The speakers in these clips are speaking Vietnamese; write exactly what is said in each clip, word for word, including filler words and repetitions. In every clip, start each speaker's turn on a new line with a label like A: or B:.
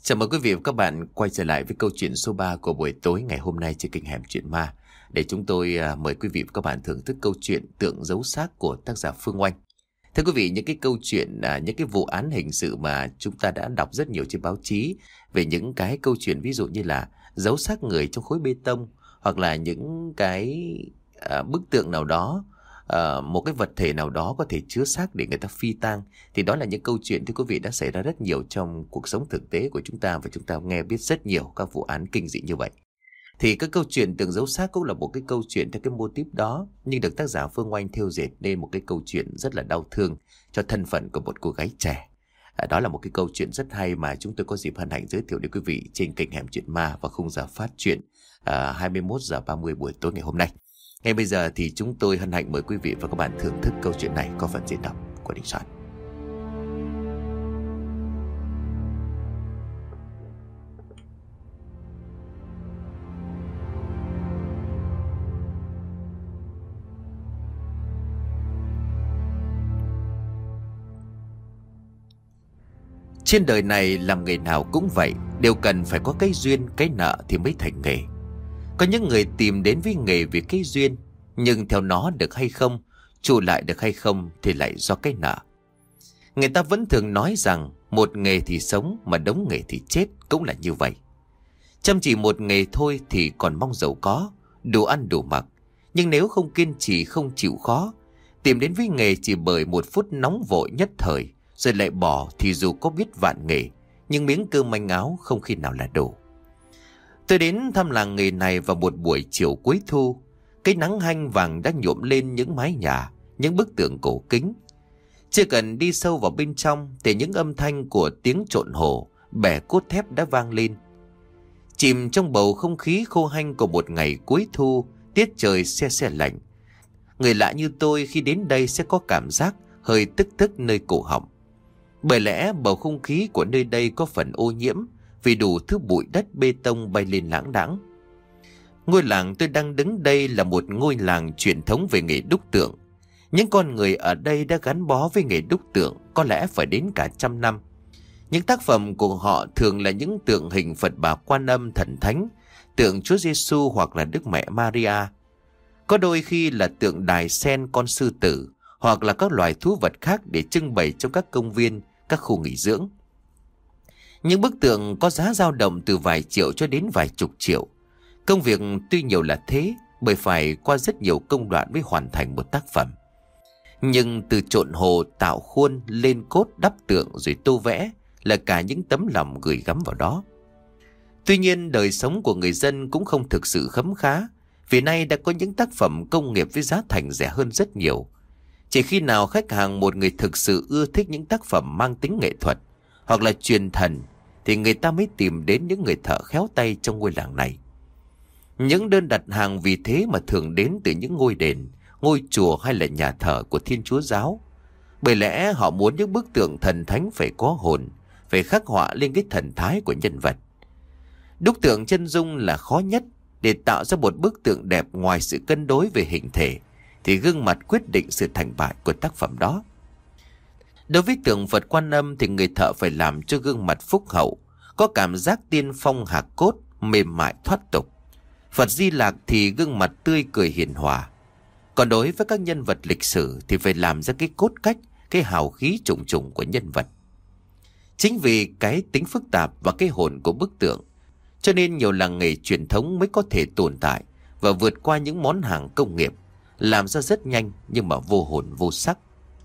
A: Chào mừng quý vị và các bạn quay trở lại với câu chuyện số ba của buổi tối ngày hôm nay trên kênh Hẻm Chuyện Ma. Để chúng tôi uh, mời quý vị và các bạn thưởng thức câu chuyện Tượng Giấu Xác của tác giả Phương Oanh. Thưa quý vị, những cái câu chuyện, uh, những cái vụ án hình sự mà chúng ta đã đọc rất nhiều trên báo chí về những cái câu chuyện ví dụ như là giấu xác người trong khối bê tông, hoặc là những cái uh, bức tượng nào đó, uh, một cái vật thể nào đó có thể chứa xác để người ta phi tang. Thì đó là những câu chuyện thưa quý vị đã xảy ra rất nhiều trong cuộc sống thực tế của chúng ta, và chúng ta nghe biết rất nhiều các vụ án kinh dị như vậy. Thì cái câu chuyện Tượng Giấu Xác cũng là một cái câu chuyện theo cái mô típ đó, nhưng được tác giả Phương Oanh thêu dệt nên một cái câu chuyện rất là đau thương cho thân phận của một cô gái trẻ. À, đó là một cái câu chuyện rất hay mà chúng tôi có dịp hân hạnh giới thiệu đến quý vị trên kênh Hẻm Chuyện Ma và khung giờ phát chuyện à, hai mươi mốt giờ ba mươi buổi tối ngày hôm nay. Ngay bây giờ thì chúng tôi hân hạnh mời quý vị và các bạn thưởng thức câu chuyện này có phần diễn đọc của Đình Soạn. Trên đời này làm nghề nào cũng vậy, đều cần phải có cái duyên, cái nợ thì mới thành nghề. Có những người tìm đến với nghề vì cái duyên, nhưng theo nó được hay không, trụ lại được hay không thì lại do cái nợ. Người ta vẫn thường nói rằng một nghề thì sống mà đống nghề thì chết, cũng là như vậy. Chăm chỉ một nghề thôi thì còn mong giàu có, đủ ăn đủ mặc. Nhưng nếu không kiên trì, không chịu khó, tìm đến với nghề chỉ bởi một phút nóng vội nhất thời rồi lại bỏ, thì dù có biết vạn nghề, nhưng miếng cơm manh áo không khi nào là đủ. Tôi đến thăm làng nghề này vào một buổi chiều cuối thu. Cái nắng hanh vàng đã nhuộm lên những mái nhà, những bức tường cổ kính. Chưa cần đi sâu vào bên trong thì những âm thanh của tiếng trộn hồ, bẻ cốt thép đã vang lên. Chìm trong bầu không khí khô hanh của một ngày cuối thu, tiết trời se se lạnh. Người lạ như tôi khi đến đây sẽ có cảm giác hơi tức tức nơi cổ họng. Bởi lẽ bầu không khí của nơi đây có phần ô nhiễm vì đủ thứ bụi đất bê tông bay lên lãng đãng. Ngôi làng tôi đang đứng đây là một ngôi làng truyền thống về nghề đúc tượng. Những con người ở đây đã gắn bó với nghề đúc tượng có lẽ phải đến cả trăm năm. Những tác phẩm của họ thường là những tượng hình Phật Bà Quan Âm Thần Thánh, tượng Chúa Giêsu hoặc là Đức Mẹ Maria. Có đôi khi là tượng đài sen con sư tử, hoặc là các loài thú vật khác để trưng bày trong các công viên, các khu nghỉ dưỡng. Những bức tượng có giá dao động từ vài triệu cho đến vài chục triệu. Công việc tuy nhiều là thế, bởi phải qua rất nhiều công đoạn mới hoàn thành một tác phẩm. Nhưng từ trộn hồ, tạo khuôn, lên cốt, đắp tượng rồi tô vẽ là cả những tấm lòng gửi gắm vào đó. Tuy nhiên đời sống của người dân cũng không thực sự khấm khá, vì nay đã có những tác phẩm công nghiệp với giá thành rẻ hơn rất nhiều. Chỉ khi nào khách hàng một người thực sự ưa thích những tác phẩm mang tính nghệ thuật hoặc là truyền thần thì người ta mới tìm đến những người thợ khéo tay trong ngôi làng này. Những đơn đặt hàng vì thế mà thường đến từ những ngôi đền, ngôi chùa hay là nhà thờ của Thiên Chúa giáo. Bởi lẽ họ muốn những bức tượng thần thánh phải có hồn, phải khắc họa lên cái thần thái của nhân vật. Đúc tượng chân dung là khó nhất. Để tạo ra một bức tượng đẹp ngoài sự cân đối về hình thể thì gương mặt quyết định sự thành bại của tác phẩm đó. Đối với tượng Phật Quan Âm thì người thợ phải làm cho gương mặt phúc hậu, có cảm giác tiên phong hạc cốt, mềm mại thoát tục. Phật Di Lạc thì gương mặt tươi cười hiền hòa. Còn đối với các nhân vật lịch sử thì phải làm ra cái cốt cách, cái hào khí trùng trùng của nhân vật. Chính vì cái tính phức tạp và cái hồn của bức tượng, cho nên nhiều làng nghề truyền thống mới có thể tồn tại và vượt qua những món hàng công nghiệp, làm ra rất nhanh nhưng mà vô hồn vô sắc.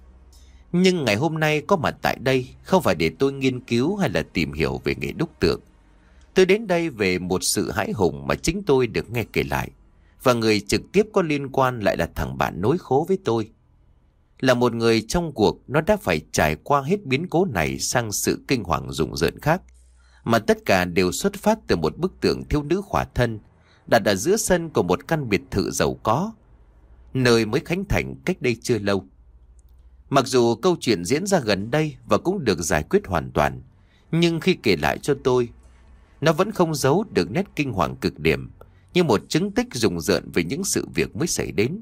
A: Nhưng ngày hôm nay có mặt tại đây không phải để tôi nghiên cứu hay là tìm hiểu về nghề đúc tượng. Tôi đến đây về một sự hãi hùng mà chính tôi được nghe kể lại, và người trực tiếp có liên quan lại là thằng bạn nối khố với tôi. Là một người trong cuộc, nó đã phải trải qua hết biến cố này sang sự kinh hoàng rùng rợn khác, mà tất cả đều xuất phát từ một bức tượng thiếu nữ khỏa thân đặt ở giữa sân của một căn biệt thự giàu có, nơi mới khánh thành cách đây chưa lâu. Mặc dù câu chuyện diễn ra gần đây và cũng được giải quyết hoàn toàn, nhưng khi kể lại cho tôi, nó vẫn không giấu được nét kinh hoàng cực điểm, như một chứng tích rùng rợn về những sự việc mới xảy đến.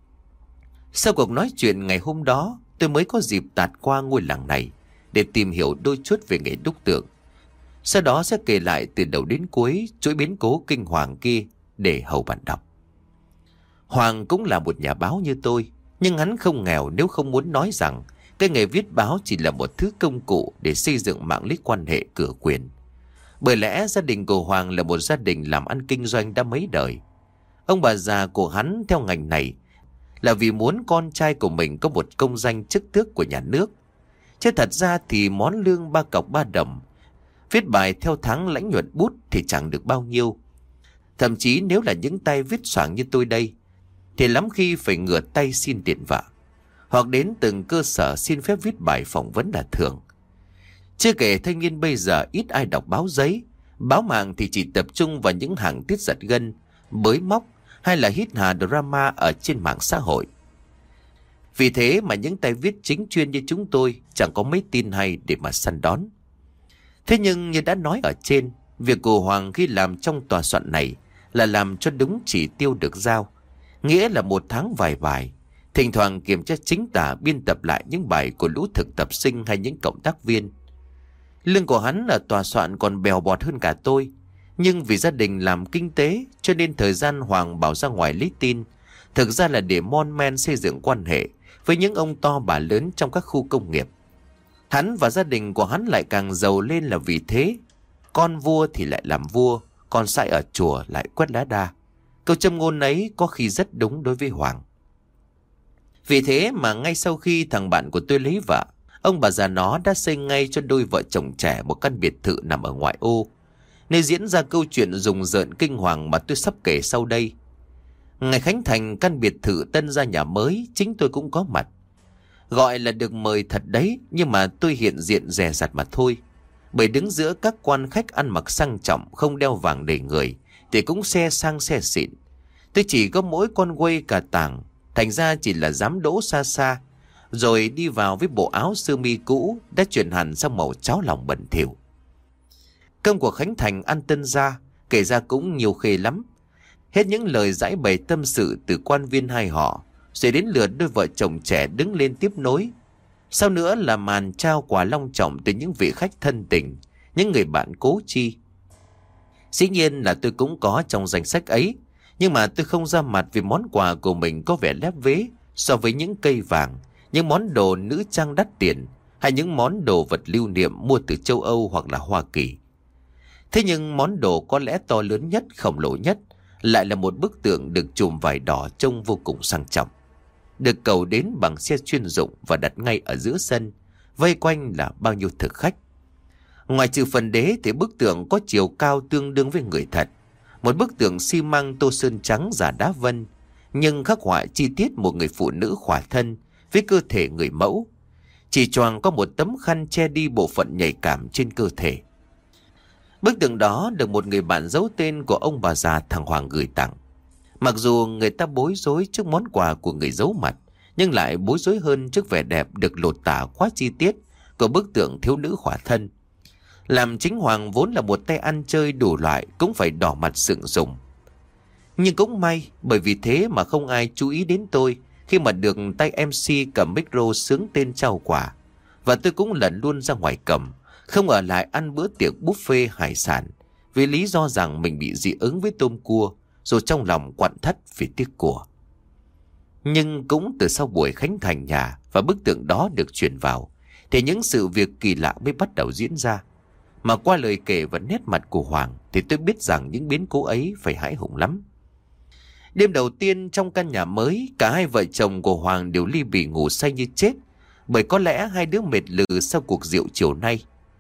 A: Sau cuộc nói chuyện ngày hôm đó, tôi mới có dịp tạt qua ngôi làng này để tìm hiểu đôi chút về nghề đúc tượng. Sau đó sẽ kể lại từ đầu đến cuối chuỗi biến cố kinh hoàng kia để hầu bạn đọc. Hoàng cũng là một nhà báo như tôi, nhưng hắn không nghèo nếu không muốn nói rằng cái nghề viết báo chỉ là một thứ công cụ để xây dựng mạng lưới quan hệ cửa quyền. Bởi lẽ gia đình của Hoàng là một gia đình làm ăn kinh doanh đã mấy đời. Ông bà già của hắn theo ngành này là vì muốn con trai của mình có một công danh chức tước của nhà nước. Chứ thật ra thì món lương ba cọc ba đồng, viết bài theo tháng lãnh nhuận bút thì chẳng được bao nhiêu. Thậm chí nếu là những tay viết soảng như tôi đây, thì lắm khi phải ngửa tay xin tiền vợ, hoặc đến từng cơ sở xin phép viết bài phỏng vấn là thường. Chưa kể thanh niên bây giờ ít ai đọc báo giấy, báo mạng thì chỉ tập trung vào những hàng tiết giật gân, bới móc hay là hít hà drama ở trên mạng xã hội. Vì thế mà những tay viết chính chuyên như chúng tôi chẳng có mấy tin hay để mà săn đón. Thế nhưng như đã nói ở trên, việc của Hoàng khi làm trong tòa soạn này là làm cho đúng chỉ tiêu được giao. Nghĩa là một tháng vài bài, thỉnh thoảng kiểm tra chính tả biên tập lại những bài của lũ thực tập sinh hay những cộng tác viên. Lương của hắn ở tòa soạn còn bèo bọt hơn cả tôi. Nhưng vì gia đình làm kinh tế cho nên thời gian Hoàng bảo ra ngoài lấy tin thực ra là để mon men xây dựng quan hệ với những ông to bà lớn trong các khu công nghiệp. Hắn và gia đình của hắn lại càng giàu lên là vì thế. Con vua thì lại làm vua, con sai ở chùa lại quét lá đa. Câu châm ngôn ấy có khi rất đúng đối với Hoàng. Vì thế mà ngay sau khi thằng bạn của tôi lấy vợ, ông bà già nó đã xây ngay cho đôi vợ chồng trẻ một căn biệt thự nằm ở ngoại ô, nơi diễn ra câu chuyện rùng rợn kinh hoàng mà tôi sắp kể sau đây. Ngày khánh thành căn biệt thự tân gia nhà mới, chính tôi cũng có mặt. Gọi là được mời thật đấy, nhưng mà tôi hiện diện dè dặt mà thôi. Bởi đứng giữa các quan khách ăn mặc sang trọng, không đeo vàng đầy người, thì cũng xe sang xe xịn. Tôi chỉ có mỗi con quay cả tàng, thành ra chỉ là dám đỗ xa xa, rồi đi vào với bộ áo sơ mi cũ đã chuyển hẳn sang màu cháo lòng bẩn thỉu. Cơm của khánh thành ăn tân gia, kể ra cũng nhiều khê lắm. Hết những lời giải bày tâm sự từ quan viên hai họ, rồi đến lượt đôi vợ chồng trẻ đứng lên tiếp nối. Sau nữa là màn trao quà long trọng từ những vị khách thân tình, những người bạn cố chi. Dĩ nhiên là tôi cũng có trong danh sách ấy, nhưng mà tôi không ra mặt vì món quà của mình có vẻ lép vế so với những cây vàng, những món đồ nữ trang đắt tiền, hay những món đồ vật lưu niệm mua từ châu Âu hoặc là Hoa Kỳ. Thế nhưng món đồ có lẽ to lớn nhất, khổng lồ nhất lại là một bức tượng được chùm vải đỏ trông vô cùng sang trọng, được cầu đến bằng xe chuyên dụng và đặt ngay ở giữa sân, vây quanh là bao nhiêu thực khách. Ngoài trừ phần đế thì bức tượng có chiều cao tương đương với người thật, một bức tượng xi măng tô sơn trắng giả đá vân, nhưng khắc họa chi tiết một người phụ nữ khỏa thân với cơ thể người mẫu, chỉ choàng có một tấm khăn che đi bộ phận nhạy cảm trên cơ thể. Bức tượng đó được một người bạn giấu tên của ông bà già thằng Hoàng gửi tặng. Mặc dù người ta bối rối trước món quà của người giấu mặt, nhưng lại bối rối hơn trước vẻ đẹp được lột tả quá chi tiết của bức tượng thiếu nữ khỏa thân. Làm chính Hoàng vốn là một tay ăn chơi đủ loại cũng phải đỏ mặt sượng sùng. Nhưng cũng may, bởi vì thế mà không ai chú ý đến tôi khi mà được tay em xê cầm micro sướng tên trao quà. Và tôi cũng lẩn luôn ra ngoài cầm, không ở lại ăn bữa tiệc buffet hải sản, vì lý do rằng mình bị dị ứng với tôm cua, rồi trong lòng quặn thắt vì tiếc của. Nhưng cũng từ sau buổi khánh thành nhà và bức tượng đó được chuyển vào, thì những sự việc kỳ lạ mới bắt đầu diễn ra. Mà qua lời kể và nét mặt của Hoàng thì tôi biết rằng những biến cố ấy phải hãi hùng lắm. Đêm đầu tiên trong căn nhà mới, cả hai vợ chồng của Hoàng đều ly bì ngủ say như chết, bởi có lẽ hai đứa mệt lử sau cuộc rượu chiều nay.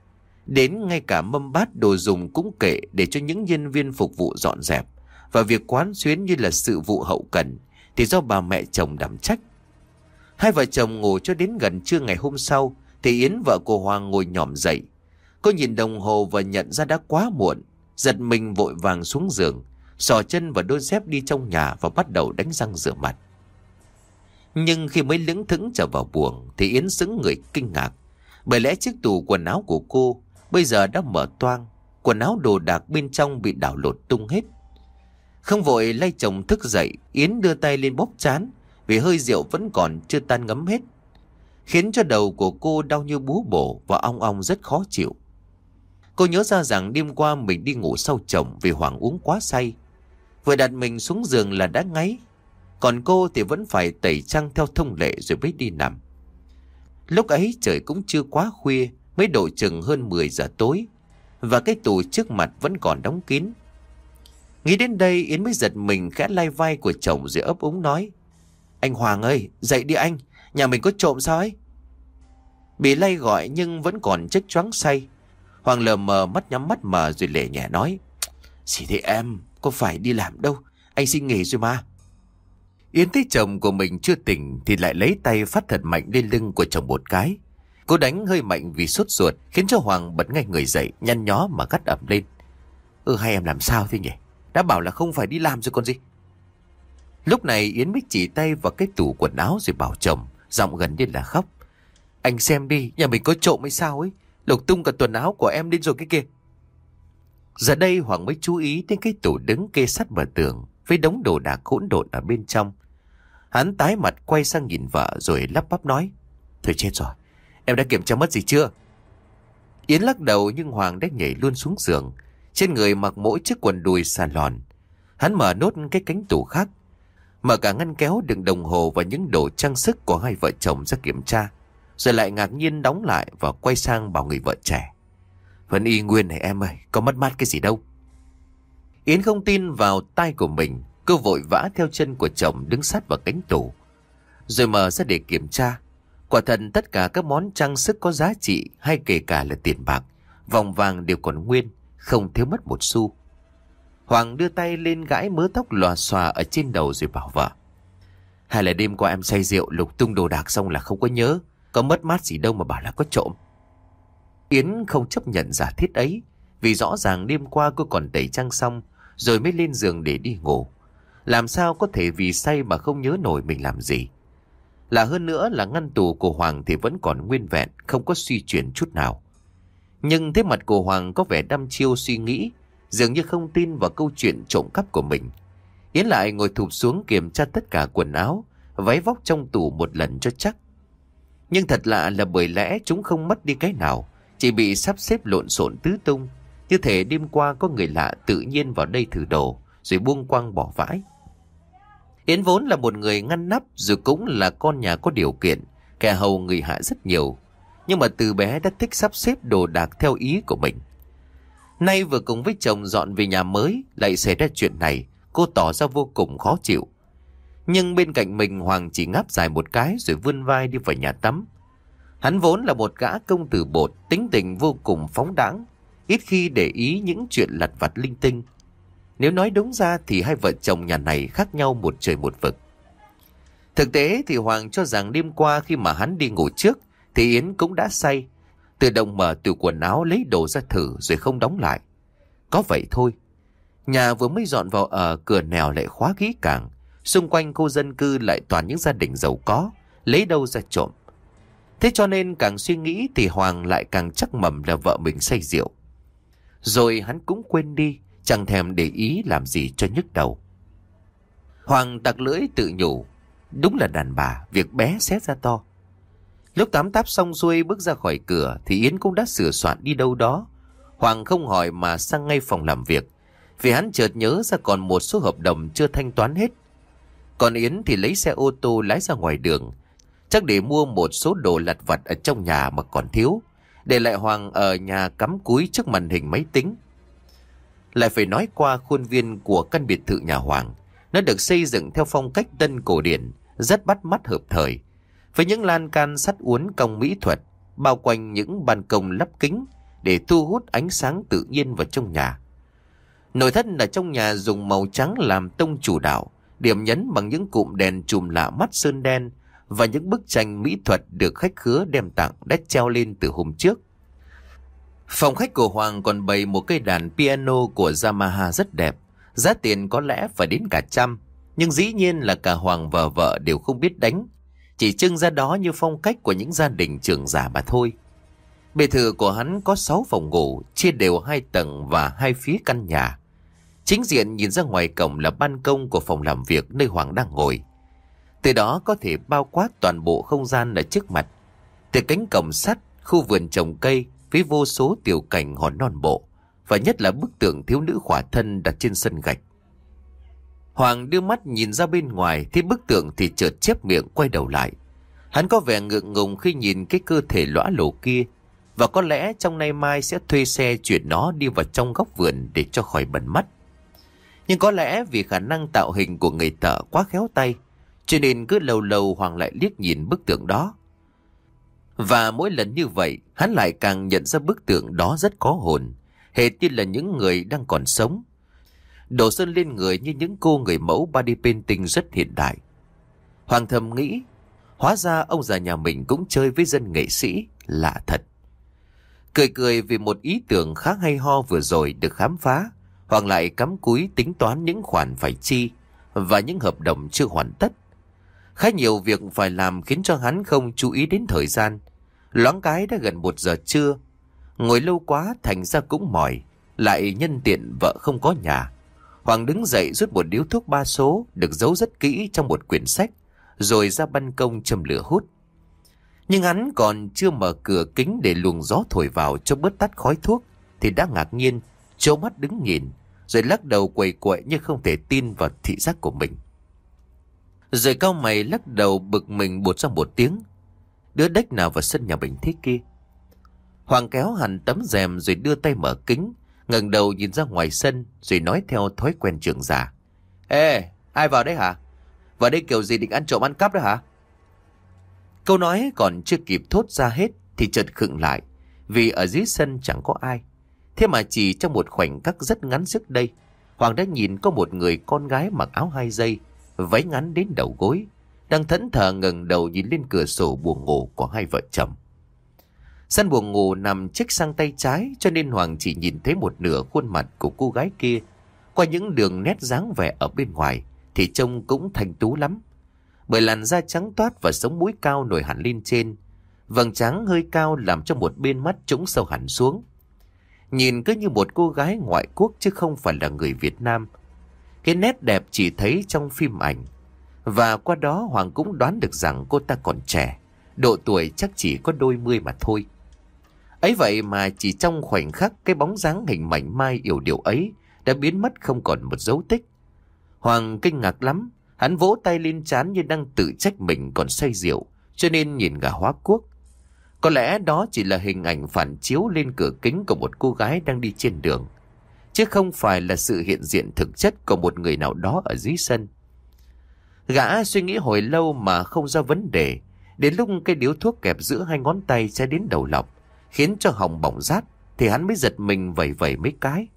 A: Đến ngay cả mâm bát đồ dùng cũng kệ để cho những nhân viên phục vụ dọn dẹp, và việc quán xuyến như là sự vụ hậu cần thì do bà mẹ chồng đảm trách. Hai vợ chồng ngủ cho đến gần trưa ngày hôm sau thì Yến vợ của Hoàng ngồi nhòm dậy. Cô nhìn đồng hồ và nhận ra đã quá muộn, giật mình vội vàng xuống giường, xỏ chân vào đôi dép đi trong nhà và bắt đầu đánh răng rửa mặt. Nhưng khi mới lững thững trở vào buồng thì Yến sững người kinh ngạc, bởi lẽ chiếc tủ quần áo của cô bây giờ đã mở toang, quần áo đồ đạc bên trong bị đảo lột tung hết. Không vội lay chồng thức dậy, Yến đưa tay lên bóp trán vì hơi rượu vẫn còn chưa tan ngấm hết, khiến cho đầu của cô đau như búa bổ và ong ong rất khó chịu. Cô nhớ ra rằng đêm qua mình đi ngủ sau chồng vì Hoàng uống quá say. Vừa đặt mình xuống giường là đã ngáy. Còn cô thì vẫn phải tẩy trang theo thông lệ rồi mới đi nằm. Lúc ấy trời cũng chưa quá khuya, mới độ chừng hơn mười giờ tối. Và cái tủ trước mặt vẫn còn đóng kín. Nghĩ đến đây Yến mới giật mình khẽ lay vai của chồng rồi ấp úng nói: Anh Hoàng ơi, dậy đi anh, nhà mình có trộm sao ấy? Bị lay gọi nhưng vẫn còn chếch choáng say. Hoàng lờ mờ mắt nhắm mắt mờ rồi lệ nhẹ nói: Gì thế em, có phải đi làm đâu, anh xin nghỉ rồi mà. Yến thấy chồng của mình chưa tỉnh thì lại lấy tay phát thật mạnh lên lưng của chồng một cái. Cô đánh hơi mạnh vì sốt ruột, khiến cho Hoàng bật ngay người dậy, nhăn nhó mà gắt ẩm lên: Ừ hay em làm sao thế nhỉ? Đã bảo là không phải đi làm rồi còn gì. Lúc này Yến mới chỉ tay vào cái tủ quần áo rồi bảo chồng, giọng gần như là khóc: Anh xem đi, nhà mình có trộm hay sao ấy, lục tung cả quần áo của em lên rồi cái kia. Giờ đây Hoàng mới chú ý đến cái tủ đứng kê sát bờ tường với đống đồ đạc hỗn độn ở bên trong. Hắn tái mặt quay sang nhìn vợ rồi lắp bắp nói: Thôi chết rồi, em đã kiểm tra mất gì chưa? Yến lắc đầu nhưng Hoàng đã nhảy luôn xuống giường. Trên người mặc mỗi chiếc quần đùi xà lòn. Hắn mở nốt cái cánh tủ khác, mở cả ngăn kéo đựng đồng hồ và những đồ trang sức của hai vợ chồng ra kiểm tra, rồi lại ngạc nhiên đóng lại và quay sang bảo người vợ trẻ: Vẫn y nguyên này em ơi, có mất mát cái gì đâu. Yến không tin vào tai của mình. Cô vội vã theo chân của chồng đứng sát vào cánh tủ, rồi mở ra để kiểm tra. Quả thật tất cả các món trang sức có giá trị, hay kể cả là tiền bạc, vòng vàng đều còn nguyên, không thiếu mất một xu. Hoàng đưa tay lên gãi mớ tóc lòa xòa ở trên đầu rồi bảo vợ: Hay là đêm qua em say rượu lục tung đồ đạc xong là không có nhớ, có mất mát gì đâu mà bảo là có trộm. Yến không chấp nhận giả thiết ấy, vì rõ ràng đêm qua cô còn tẩy trang xong rồi mới lên giường để đi ngủ. Làm sao có thể vì say mà không nhớ nổi mình làm gì. Là hơn nữa là ngăn tủ của Hoàng thì vẫn còn nguyên vẹn, không có suy chuyển chút nào. Nhưng thế mặt của Hoàng có vẻ đăm chiêu suy nghĩ, dường như không tin vào câu chuyện trộm cắp của mình. Yến lại ngồi thụp xuống kiểm tra tất cả quần áo, váy vóc trong tủ một lần cho chắc. Nhưng thật lạ là bởi lẽ chúng không mất đi cái nào, chỉ bị sắp xếp lộn xộn tứ tung, như thể đêm qua có người lạ tự nhiên vào đây thử đồ rồi buông quăng bỏ vãi. Yến vốn là một người ngăn nắp, rồi cũng là con nhà có điều kiện, kẻ hầu người hạ rất nhiều, nhưng mà từ bé đã thích sắp xếp đồ đạc theo ý của mình. Nay vừa cùng với chồng dọn về nhà mới lại xảy ra chuyện này, cô tỏ ra vô cùng khó chịu. Nhưng bên cạnh mình Hoàng chỉ ngáp dài một cái rồi vươn vai đi vào nhà tắm. Hắn vốn là một gã công tử bột, tính tình vô cùng phóng đãng, ít khi để ý những chuyện lặt vặt linh tinh. Nếu nói đúng ra thì hai vợ chồng nhà này khác nhau một trời một vực. Thực tế thì Hoàng cho rằng đêm qua khi mà hắn đi ngủ trước thì Yến cũng đã say, tự động mở tủ quần áo lấy đồ ra thử rồi không đóng lại. Có vậy thôi. Nhà vừa mới dọn vào ở, cửa nẻo lại khóa kỹ càng, xung quanh khu dân cư lại toàn những gia đình giàu có, lấy đâu ra trộm. Thế cho nên càng suy nghĩ thì Hoàng lại càng chắc mẩm là vợ mình say rượu. Rồi hắn cũng quên đi, chẳng thèm để ý làm gì cho nhức đầu. Hoàng tặc lưỡi tự nhủ, đúng là đàn bà, việc bé xé ra to. Lúc tắm táp xong xuôi bước ra khỏi cửa thì Yến cũng đã sửa soạn đi đâu đó. Hoàng không hỏi mà sang ngay phòng làm việc, vì hắn chợt nhớ ra còn một số hợp đồng chưa thanh toán hết. Còn Yến thì lấy xe ô tô lái ra ngoài đường, chắc để mua một số đồ lặt vặt ở trong nhà mà còn thiếu, để lại Hoàng ở nhà cắm cúi trước màn hình máy tính. Lại phải nói qua khuôn viên của căn biệt thự nhà Hoàng. Nó được xây dựng theo phong cách tân cổ điển, rất bắt mắt hợp thời, với những lan can sắt uốn cong mỹ thuật, bao quanh những ban công lắp kính để thu hút ánh sáng tự nhiên vào trong nhà. Nội thất ở trong nhà dùng màu trắng làm tông chủ đạo, điểm nhấn bằng những cụm đèn chùm lạ mắt sơn đen và những bức tranh mỹ thuật được khách khứa đem tặng đã treo lên từ hôm trước. Phòng khách của Hoàng còn bày một cây đàn piano của Yamaha rất đẹp, giá tiền có lẽ phải đến cả trăm, nhưng dĩ nhiên là cả Hoàng và vợ đều không biết đánh, chỉ trưng ra đó như phong cách của những gia đình trưởng giả mà thôi. Biệt thự của hắn có sáu phòng ngủ, chia đều hai tầng và hai phía căn nhà. Chính diện nhìn ra ngoài cổng là ban công của phòng làm việc nơi Hoàng đang ngồi. Từ đó có thể bao quát toàn bộ không gian ở trước mặt. Từ cánh cổng sắt, khu vườn trồng cây với vô số tiểu cảnh hòn non bộ, và nhất là bức tượng thiếu nữ khỏa thân đặt trên sân gạch. Hoàng đưa mắt nhìn ra bên ngoài, thấy bức tượng thì chợt chép miệng quay đầu lại. Hắn có vẻ ngượng ngùng khi nhìn cái cơ thể lõa lồ kia, và có lẽ trong nay mai sẽ thuê xe chuyển nó đi vào trong góc vườn để cho khỏi bẩn mắt. Nhưng có lẽ vì khả năng tạo hình của người thợ quá khéo tay, cho nên cứ lâu lâu Hoàng lại liếc nhìn bức tượng đó. Và mỗi lần như vậy, hắn lại càng nhận ra bức tượng đó rất có hồn, hệt như là những người đang còn sống. Đổ sơn lên người như những cô người mẫu body painting rất hiện đại. Hoàng thầm nghĩ, hóa ra ông già nhà mình cũng chơi với dân nghệ sĩ, lạ thật. Cười cười vì một ý tưởng khá hay ho vừa rồi được khám phá, Hoàng lại cắm cúi tính toán những khoản phải chi và những hợp đồng chưa hoàn tất. Khá nhiều việc phải làm khiến cho hắn không chú ý đến thời gian. Loáng cái đã gần một giờ trưa. Ngồi lâu quá thành ra cũng mỏi, lại nhân tiện vợ không có nhà. Hoàng đứng dậy rút một điếu thuốc ba số được giấu rất kỹ trong một quyển sách, rồi ra ban công châm lửa hút. Nhưng hắn còn chưa mở cửa kính để luồng gió thổi vào cho bớt tắt khói thuốc, thì đã ngạc nhiên trố mắt đứng nhìn, rồi lắc đầu quầy quậy như không thể tin vào thị giác của mình. Rồi cau mày lắc đầu bực mình buột ra một tiếng. Đứa đếch nào vào sân nhà mình thế kia? Hoàng kéo hẳn tấm rèm rồi đưa tay mở kính, ngẩng đầu nhìn ra ngoài sân, rồi nói theo thói quen trưởng già: Ê, ai vào đấy hả? Vào đây kiểu gì định ăn trộm ăn cắp đó hả? Câu nói còn chưa kịp thốt ra hết thì chợt khựng lại, vì ở dưới sân chẳng có ai. Thế mà chỉ trong một khoảnh khắc rất ngắn trước đây, Hoàng đã nhìn có một người con gái mặc áo hai dây, váy ngắn đến đầu gối, đang thẫn thờ ngẩng đầu nhìn lên cửa sổ buồng ngủ của hai vợ chồng. Sân buồng ngủ nằm chếch sang tay trái, cho nên Hoàng chỉ nhìn thấy một nửa khuôn mặt của cô gái kia. Qua những đường nét dáng vẻ ở bên ngoài thì trông cũng thanh tú lắm, bởi làn da trắng toát và sống mũi cao nổi hẳn lên trên, vầng trán hơi cao làm cho một bên mắt trũng sâu hẳn xuống. Nhìn cứ như một cô gái ngoại quốc chứ không phải là người Việt Nam. Cái nét đẹp chỉ thấy trong phim ảnh, và qua đó Hoàng cũng đoán được rằng cô ta còn trẻ, độ tuổi chắc chỉ có đôi mươi mà thôi. Ấy vậy mà chỉ trong khoảnh khắc, cái bóng dáng hình mảnh mai yểu điệu ấy đã biến mất không còn một dấu tích. Hoàng kinh ngạc lắm, hắn vỗ tay lên trán như đang tự trách mình còn say rượu, cho nên nhìn gà hóa cuốc. Có lẽ đó chỉ là hình ảnh phản chiếu lên cửa kính của một cô gái đang đi trên đường, chứ không phải là sự hiện diện thực chất của một người nào đó ở dưới sân. Gã suy nghĩ hồi lâu mà không ra vấn đề, đến lúc cái điếu thuốc kẹp giữa hai ngón tay sẽ đến đầu lọc, khiến cho họng bỏng rát, thì hắn mới giật mình vẩy vẩy mấy cái.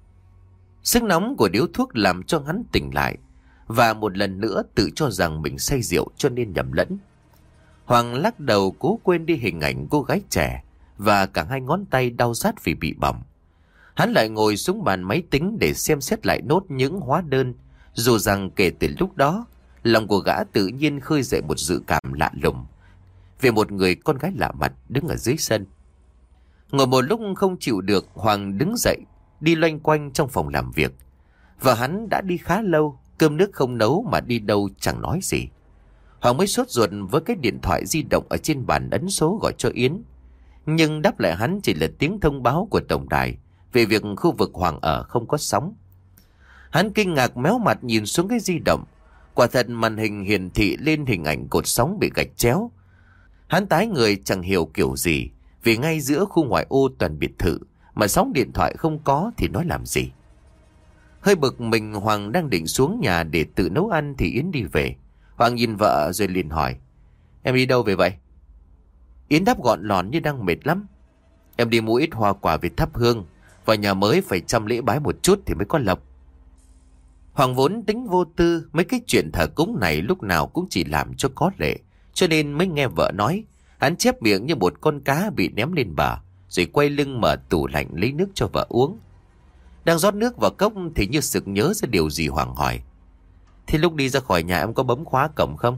A: Sức nóng của điếu thuốc làm cho hắn tỉnh lại, và một lần nữa tự cho rằng mình say rượu cho nên nhầm lẫn. Hoàng lắc đầu cố quên đi hình ảnh cô gái trẻ, và cả hai ngón tay đau rát vì bị bỏng. Hắn lại ngồi xuống bàn máy tính để xem xét lại nốt những hóa đơn, dù rằng kể từ lúc đó, lòng của gã tự nhiên khơi dậy một dự cảm lạ lùng về một người con gái lạ mặt đứng ở dưới sân. Ngồi một lúc không chịu được, Hoàng đứng dậy đi loanh quanh trong phòng làm việc. Và hắn đã đi khá lâu, cơm nước không nấu mà đi đâu chẳng nói gì. Hoàng mới sốt ruột với cái điện thoại di động ở trên bàn ấn số gọi cho Yến. Nhưng đáp lại hắn chỉ là tiếng thông báo của tổng đài về việc khu vực Hoàng ở không có sóng. Hắn kinh ngạc méo mặt nhìn xuống cái di động. Quả thật màn hình hiển thị lên hình ảnh cột sóng bị gạch chéo. Hắn tái người chẳng hiểu kiểu gì, vì ngay giữa khu ngoại ô toàn biệt thự mà sóng điện thoại không có thì nói làm gì. Hơi bực mình, Hoàng đang định xuống nhà để tự nấu ăn thì Yến đi về. Hoàng nhìn vợ rồi liền hỏi: Em đi đâu về vậy? Yến đáp gọn lòn như đang mệt lắm: Em đi mua ít hoa quả về thắp hương, vào nhà mới phải chăm lễ bái một chút thì mới có lộc. Hoàng vốn tính vô tư, mấy cái chuyện thờ cúng này lúc nào cũng chỉ làm cho có lệ, cho nên mới nghe vợ nói. Hắn chép miệng như một con cá bị ném lên bờ, rồi quay lưng mở tủ lạnh lấy nước cho vợ uống. Đang rót nước vào cốc thì như sực nhớ ra điều gì, Hoàng hỏi: Thế lúc đi ra khỏi nhà em có bấm khóa cổng không?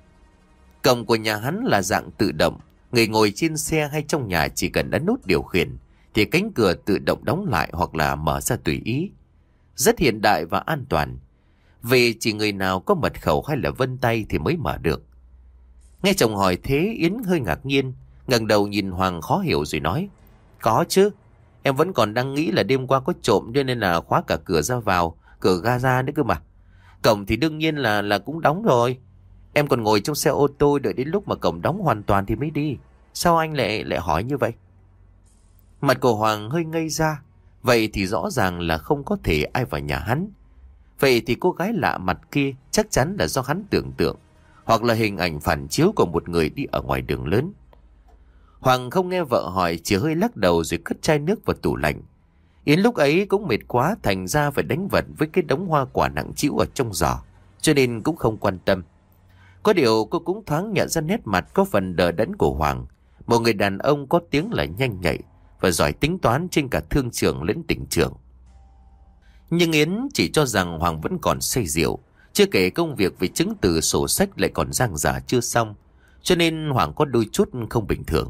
A: Cổng của nhà hắn là dạng tự động, người ngồi trên xe hay trong nhà chỉ cần ấn nút điều khiển thì cánh cửa tự động đóng lại hoặc là mở ra tùy ý. Rất hiện đại và an toàn, vì chỉ người nào có mật khẩu hay là vân tay thì mới mở được. Nghe chồng hỏi thế, Yến hơi ngạc nhiên, ngẩng đầu nhìn Hoàng khó hiểu rồi nói: Có chứ. Em vẫn còn đang nghĩ là đêm qua có trộm cho nên là khóa cả cửa ra vào, cửa ga ra nữa cơ mà. Cổng thì đương nhiên là là cũng đóng rồi. Em còn ngồi trong xe ô tô đợi đến lúc mà cổng đóng hoàn toàn thì mới đi. Sao anh lại lại hỏi như vậy? Mặt của Hoàng hơi ngây ra. Vậy thì rõ ràng là không có thể ai vào nhà hắn. Vậy thì cô gái lạ mặt kia chắc chắn là do hắn tưởng tượng, hoặc là hình ảnh phản chiếu của một người đi ở ngoài đường lớn. Hoàng không nghe vợ hỏi, chỉ hơi lắc đầu rồi cất chai nước vào tủ lạnh. Yến lúc ấy cũng mệt quá, thành ra phải đánh vật với cái đống hoa quả nặng trĩu ở trong giỏ, cho nên cũng không quan tâm. Có điều cô cũng thoáng nhận ra nét mặt có phần đờ đẫn của Hoàng, một người đàn ông có tiếng là nhanh nhạy và giỏi tính toán trên cả thương trường lẫn tình trường. Nhưng Yến chỉ cho rằng Hoàng vẫn còn say rượu, chưa kể công việc về chứng từ sổ sách lại còn dang dở chưa xong, cho nên Hoàng có đôi chút không bình thường.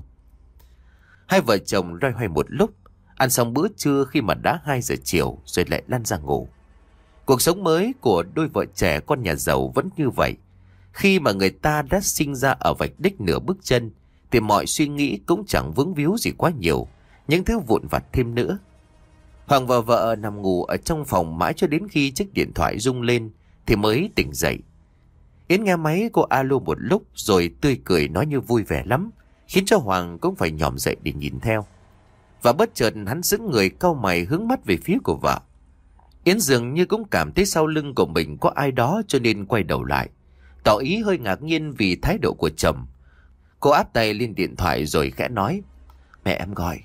A: Hai vợ chồng loay hoay một lúc, ăn xong bữa trưa khi mà đã hai giờ chiều rồi lại lăn ra ngủ. Cuộc sống mới của đôi vợ trẻ con nhà giàu vẫn như vậy. Khi mà người ta đã sinh ra ở vạch đích nửa bước chân thì mọi suy nghĩ cũng chẳng vướng víu gì quá nhiều, những thứ vụn vặt thêm nữa. Hoàng và vợ nằm ngủ ở trong phòng mãi cho đến khi chiếc điện thoại rung lên thì mới tỉnh dậy. Yến nghe máy cô alo một lúc rồi tươi cười nói như vui vẻ lắm, khiến cho Hoàng cũng phải nhòm dậy để nhìn theo. Và bất chợt hắn sững người, cau mày hướng mắt về phía của vợ. Yến dường như cũng cảm thấy sau lưng của mình có ai đó cho nên quay đầu lại, tỏ ý hơi ngạc nhiên vì thái độ của chồng. Cô áp tay lên điện thoại rồi khẽ nói: "Mẹ em gọi."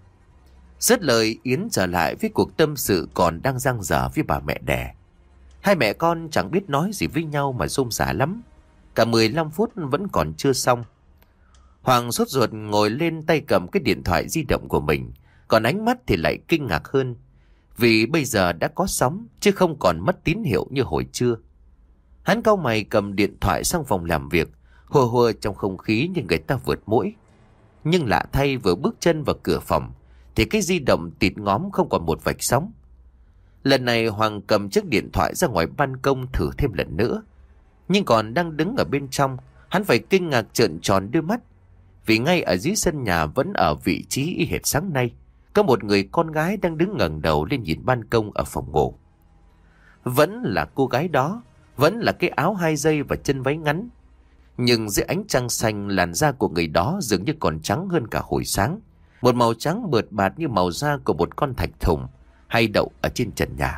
A: Dứt lời, Yến trở lại với cuộc tâm sự còn đang dang dở với bà mẹ đẻ. Hai mẹ con chẳng biết nói gì với nhau mà rôm rả lắm. Cả mười lăm phút vẫn còn chưa xong. Hoàng sốt ruột ngồi lên, tay cầm cái điện thoại di động của mình, còn ánh mắt thì lại kinh ngạc hơn, vì bây giờ đã có sóng chứ không còn mất tín hiệu như hồi trưa. Hắn cau mày cầm điện thoại sang phòng làm việc, hùa hùa trong không khí như người ta vượt mũi. Nhưng lạ thay, vừa bước chân vào cửa phòng thì cái di động tịt ngóm không còn một vạch sóng. Lần này Hoàng cầm chiếc điện thoại ra ngoài ban công thử thêm lần nữa, nhưng còn đang đứng ở bên trong, hắn phải kinh ngạc trợn tròn đôi mắt, vì ngay ở dưới sân nhà vẫn ở vị trí y hệt sáng nay, có một người con gái đang đứng ngẩng đầu lên nhìn ban công ở phòng ngủ. Vẫn là cô gái đó, vẫn là cái áo hai dây và chân váy ngắn, nhưng dưới ánh trăng xanh, làn da của người đó dường như còn trắng hơn cả hồi sáng, một màu trắng bượt bạt như màu da của một con thạch thùng hay đậu ở trên trần nhà.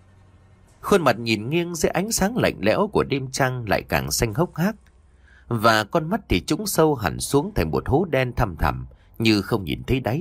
A: Khuôn mặt nhìn nghiêng dưới ánh sáng lạnh lẽo của đêm trăng lại càng xanh hốc hác, và con mắt thì trũng sâu hẳn xuống thành một hố đen thăm thẳm như không nhìn thấy đáy.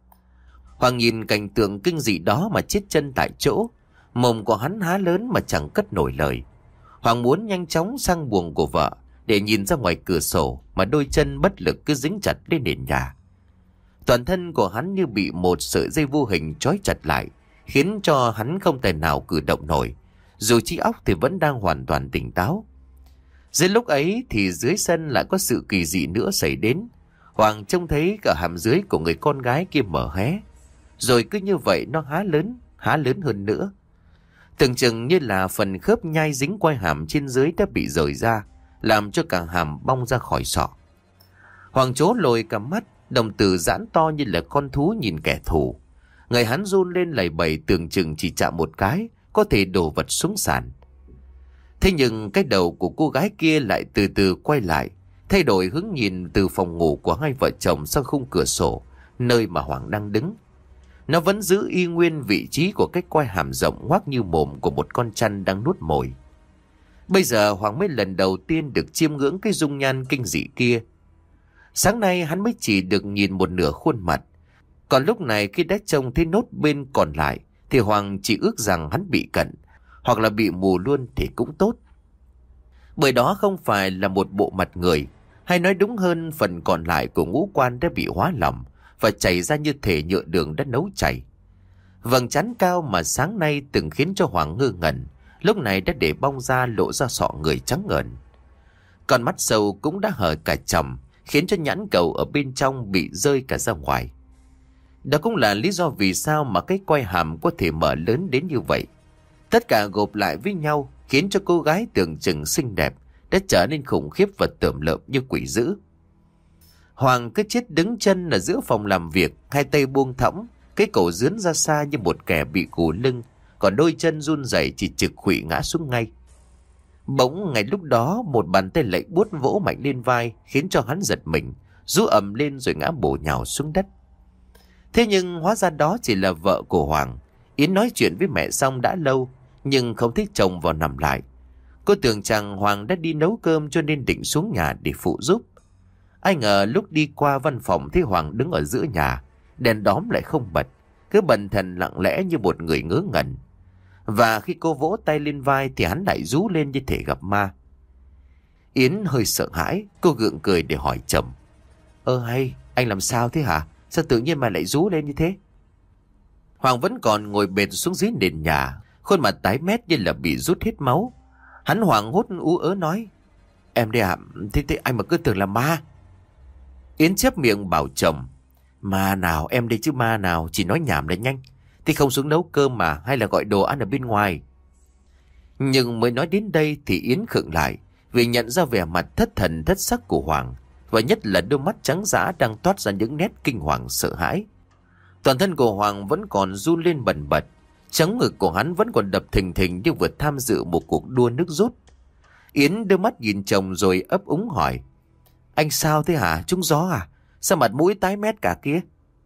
A: Hoàng nhìn cảnh tượng kinh dị đó mà chết chân tại chỗ, mồm của hắn há lớn mà chẳng cất nổi lời. Hoàng muốn nhanh chóng sang buồng của vợ để nhìn ra ngoài cửa sổ, mà đôi chân bất lực cứ dính chặt lên nền nhà. Toàn thân của hắn như bị một sợi dây vô hình trói chặt lại, khiến cho hắn không thể nào cử động nổi, dù trí óc thì vẫn đang hoàn toàn tỉnh táo. Dưới lúc ấy thì dưới sân lại có sự kỳ dị nữa xảy đến. Hoàng trông thấy cả hàm dưới của người con gái kia mở hé, rồi cứ như vậy nó há lớn, há lớn hơn nữa. Tưởng chừng như là phần khớp nhai dính quai hàm trên dưới đã bị rời ra, làm cho cả hàm bong ra khỏi sọ. Hoàng chố lồi cả mắt, đồng tử giãn to như là con thú nhìn kẻ thù. Người hắn run lên lầy bầy, tưởng chừng chỉ chạm một cái có thể đổ vật xuống sàn. Thế nhưng cái đầu của cô gái kia lại từ từ quay lại, thay đổi hướng nhìn từ phòng ngủ của hai vợ chồng sang khung cửa sổ, nơi mà Hoàng đang đứng. Nó vẫn giữ y nguyên vị trí của cái quai hàm rộng ngoác như mồm của một con chăn đang nuốt mồi. Bây giờ Hoàng mới lần đầu tiên được chiêm ngưỡng cái dung nhan kinh dị kia. Sáng nay hắn mới chỉ được nhìn một nửa khuôn mặt, còn lúc này khi đã trông thấy nốt bên còn lại thì Hoàng chỉ ước rằng hắn bị cận, hoặc là bị mù luôn thì cũng tốt. Bởi đó không phải là một bộ mặt người, hay nói đúng hơn phần còn lại của ngũ quan đã bị hóa lỏng và chảy ra như thể nhựa đường đã nấu chảy. Vầng trán cao mà sáng nay từng khiến cho Hoàng ngơ ngẩn, lúc này đã để bong ra lộ ra sọ người trắng ngần. Còn mắt sâu cũng đã hở cả tròng, khiến cho nhãn cầu ở bên trong bị rơi cả ra ngoài. Đó cũng là lý do vì sao mà cái quai hàm có thể mở lớn đến như vậy. Tất cả gộp lại với nhau khiến cho cô gái tưởng chừng xinh đẹp đã trở nên khủng khiếp và tởm lợm như quỷ dữ. Hoàng cứ chết đứng chân ở giữa phòng làm việc, hai tay buông thõng, cái cổ dướn ra xa như một kẻ bị gù lưng, còn đôi chân run rẩy chỉ trực khuỵu ngã xuống ngay. Bỗng ngay lúc đó một bàn tay lạnh buốt vỗ mạnh lên vai, khiến cho hắn giật mình, rú ầm lên rồi ngã bổ nhào xuống đất. Thế nhưng hóa ra đó chỉ là vợ của Hoàng. Yến nói chuyện với mẹ xong đã lâu, nhưng không thích chồng vào nằm lại. Cô tưởng rằng Hoàng đã đi nấu cơm cho nên định xuống nhà để phụ giúp. Ai ngờ lúc đi qua văn phòng thấy Hoàng đứng ở giữa nhà, đèn đóm lại không bật, cứ bần thần lặng lẽ như một người ngớ ngẩn. Và khi cô vỗ tay lên vai thì hắn lại rú lên như thể gặp ma. Yến hơi sợ hãi, cô gượng cười để hỏi chồng: Ơ hay, anh làm sao thế hả? Sao tự nhiên mà lại rú lên như thế? Hoàng vẫn còn ngồi bệt xuống dưới nền nhà, khuôn mặt tái mét như là bị rút hết máu. Hắn hoảng hốt ú ớ nói: Em đây ạ, thế, thế anh mà cứ tưởng là ma. Yến chép miệng bảo chồng: Ma nào em đây chứ ma nào, chỉ nói nhảm là nhanh. Thì không xuống nấu cơm mà, hay là gọi đồ ăn ở bên ngoài? Nhưng mới nói đến đây thì Yến khựng lại, vì nhận ra vẻ mặt thất thần thất sắc của Hoàng, và nhất là đôi mắt trắng dã đang toát ra những nét kinh hoàng sợ hãi. Toàn thân của Hoàng vẫn còn run lên bần bật, trống ngực của hắn vẫn còn đập thình thình như vừa tham dự một cuộc đua nước rút. Yến đưa mắt nhìn chồng rồi ấp úng hỏi: Anh sao thế hả? Trúng gió à? Sao mặt mũi tái mét cả kia?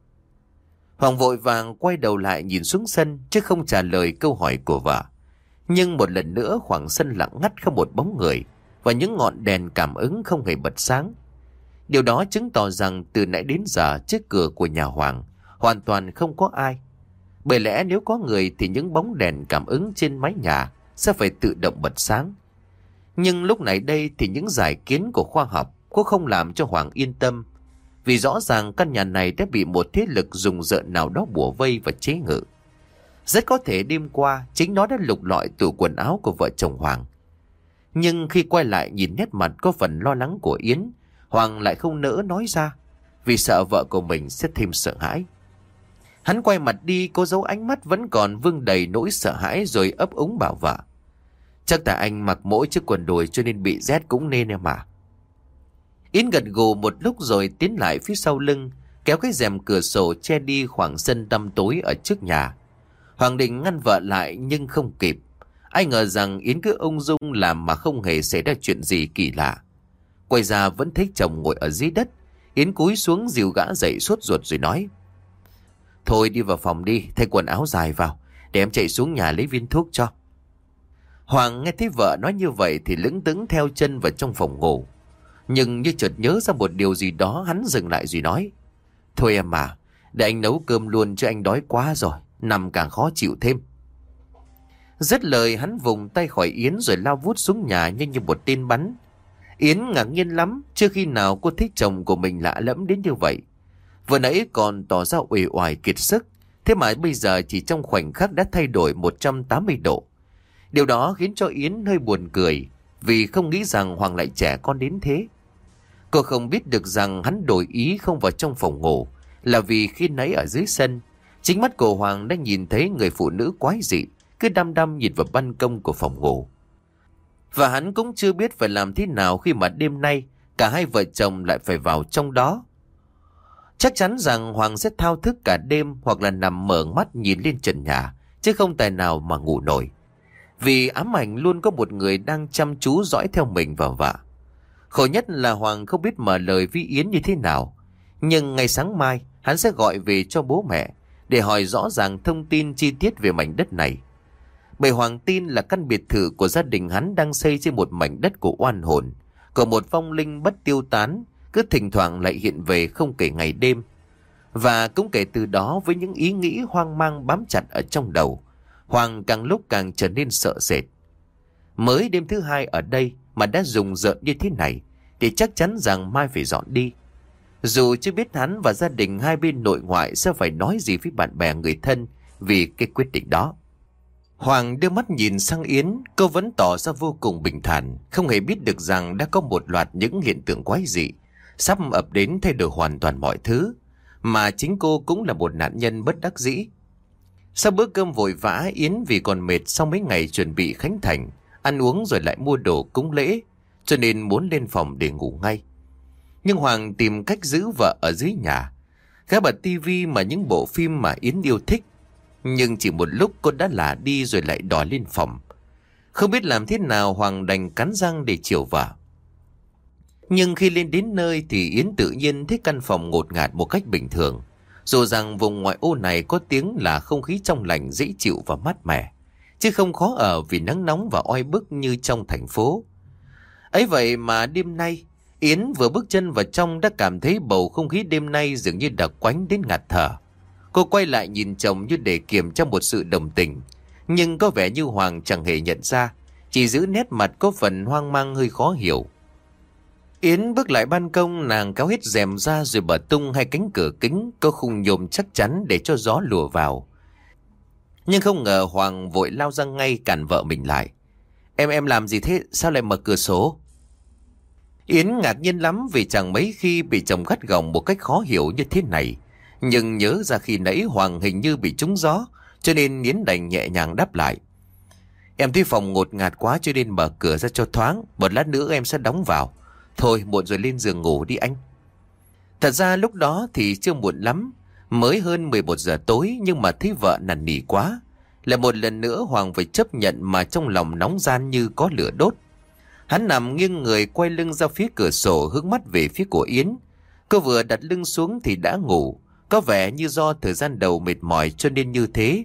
A: Hoàng vội vàng quay đầu lại nhìn xuống sân, chứ không trả lời câu hỏi của vợ. Nhưng một lần nữa khoảng sân lặng ngắt không một bóng người, và những ngọn đèn cảm ứng không hề bật sáng. Điều đó chứng tỏ rằng từ nãy đến giờ trước cửa của nhà Hoàng hoàn toàn không có ai. Bởi lẽ nếu có người thì những bóng đèn cảm ứng trên mái nhà sẽ phải tự động bật sáng. Nhưng lúc này đây thì những giải kiến của khoa học cũng không làm cho Hoàng yên tâm, vì rõ ràng căn nhà này đã bị một thế lực rùng rợn nào đó bủa vây và chế ngự. Rất có thể đêm qua chính nó đã lục lọi tủ quần áo của vợ chồng Hoàng. Nhưng khi quay lại nhìn nét mặt có phần lo lắng của Yến, Hoàng lại không nỡ nói ra, vì sợ vợ của mình sẽ thêm sợ hãi. Hắn quay mặt đi, cố giấu ánh mắt vẫn còn vương đầy nỗi sợ hãi, rồi ấp úng bảo vợ: Chắc tại anh mặc mỗi chiếc quần đùi cho nên bị rét cũng nên em mà. Yến gật gù một lúc rồi tiến lại phía sau lưng, kéo cái rèm cửa sổ che đi khoảng sân tăm tối ở trước nhà. Hoàng định ngăn vợ lại nhưng không kịp. Ai ngờ rằng Yến cứ ung dung làm mà không hề xảy ra chuyện gì kỳ lạ. Quay ra vẫn thấy chồng ngồi ở dưới đất. Yến cúi xuống dìu gã dậy sốt ruột rồi nói: Thôi đi vào phòng đi, thay quần áo dài vào, để em chạy xuống nhà lấy viên thuốc cho. Hoàng nghe thấy vợ nói như vậy thì lững thững theo chân vào trong phòng ngủ. Nhưng như chợt nhớ ra một điều gì đó, hắn dừng lại rồi nói: Thôi em mà, để anh nấu cơm luôn chứ anh đói quá rồi, nằm càng khó chịu thêm. Dứt lời hắn vùng tay khỏi Yến rồi lao vút xuống nhà nhanh như một tên bắn. Yến ngạc nhiên lắm, chưa khi nào cô thích chồng của mình lạ lẫm đến như vậy. Vừa nãy còn tỏ ra uể oải kiệt sức, thế mà bây giờ chỉ trong khoảnh khắc đã thay đổi một trăm tám mươi độ. Điều đó khiến cho Yến hơi buồn cười, vì không nghĩ rằng Hoàng lại trẻ con đến thế. Cô không biết được rằng hắn đổi ý không vào trong phòng ngủ là vì khi nãy ở dưới sân, chính mắt của Hoàng đã nhìn thấy người phụ nữ quái dị cứ đăm đăm nhìn vào ban công của phòng ngủ. Và hắn cũng chưa biết phải làm thế nào khi mà đêm nay cả hai vợ chồng lại phải vào trong đó. Chắc chắn rằng Hoàng sẽ thao thức cả đêm, hoặc là nằm mở mắt nhìn lên trần nhà, chứ không tài nào mà ngủ nổi. Vì ám ảnh luôn có một người đang chăm chú dõi theo mình và vợ. Khổ nhất là Hoàng không biết mở lời với Yến như thế nào. Nhưng ngày sáng mai hắn sẽ gọi về cho bố mẹ để hỏi rõ ràng thông tin chi tiết về mảnh đất này. Bởi Hoàng tin là căn biệt thự của gia đình hắn đang xây trên một mảnh đất của oan hồn, của một vong linh bất tiêu tán, cứ thỉnh thoảng lại hiện về không kể ngày đêm. Và cũng kể từ đó, với những ý nghĩ hoang mang bám chặt ở trong đầu, Hoàng càng lúc càng trở nên sợ sệt. Mới đêm thứ hai ở đây mà đã rùng rợn như thế này thì chắc chắn rằng mai phải dọn đi. Dù chưa biết hắn và gia đình hai bên nội ngoại sẽ phải nói gì với bạn bè người thân vì cái quyết định đó. Hoàng đưa mắt nhìn sang Yến, cô vẫn tỏ ra vô cùng bình thản, không hề biết được rằng đã có một loạt những hiện tượng quái dị sắp ập đến thay đổi hoàn toàn mọi thứ, mà chính cô cũng là một nạn nhân bất đắc dĩ. Sau bữa cơm vội vã, Yến vì còn mệt sau mấy ngày chuẩn bị khánh thành, ăn uống rồi lại mua đồ cúng lễ, cho nên muốn lên phòng để ngủ ngay. Nhưng Hoàng tìm cách giữ vợ ở dưới nhà. Gã bật tivi mà những bộ phim mà Yến yêu thích. Nhưng chỉ một lúc cô đã lả đi rồi lại đòi lên phòng. Không biết làm thế nào, Hoàng đành cắn răng để chiều vợ. Nhưng khi lên đến nơi thì Yến tự nhiên thấy căn phòng ngột ngạt một cách bình thường. Dù rằng vùng ngoại ô này có tiếng là không khí trong lành, dễ chịu và mát mẻ, chứ không khó ở vì nắng nóng và oi bức như trong thành phố. Ấy vậy mà đêm nay, Yến vừa bước chân vào trong đã cảm thấy bầu không khí đêm nay dường như đặc quánh đến ngạt thở. Cô quay lại nhìn chồng như để kiềm trong một sự đồng tình. Nhưng có vẻ như Hoàng chẳng hề nhận ra, chỉ giữ nét mặt có phần hoang mang hơi khó hiểu. Yến bước lại ban công, nàng kéo hết rèm ra rồi bật tung hai cánh cửa kính có khung nhôm chắc chắn để cho gió lùa vào. Nhưng không ngờ Hoàng vội lao ra ngay cản vợ mình lại. Em em làm gì thế? Sao lại mở cửa sổ? Yến ngạc nhiên lắm vì chẳng mấy khi bị chồng gắt gỏng một cách khó hiểu như thế này. Nhưng nhớ ra khi nãy Hoàng hình như bị trúng gió, cho nên Yến đành nhẹ nhàng đáp lại. Em thấy phòng ngột ngạt quá cho nên mở cửa ra cho thoáng. Một lát nữa em sẽ đóng vào. Thôi muộn rồi, lên giường ngủ đi anh. Thật ra lúc đó thì chưa muộn lắm, mới hơn mười một giờ tối, nhưng mà thấy vợ năn nỉ quá. Lại một lần nữa Hoàng phải chấp nhận mà trong lòng nóng gian như có lửa đốt. Hắn nằm nghiêng người quay lưng ra phía cửa sổ, hướng mắt về phía của Yến. Cô vừa đặt lưng xuống thì đã ngủ, có vẻ như do thời gian đầu mệt mỏi cho nên như thế.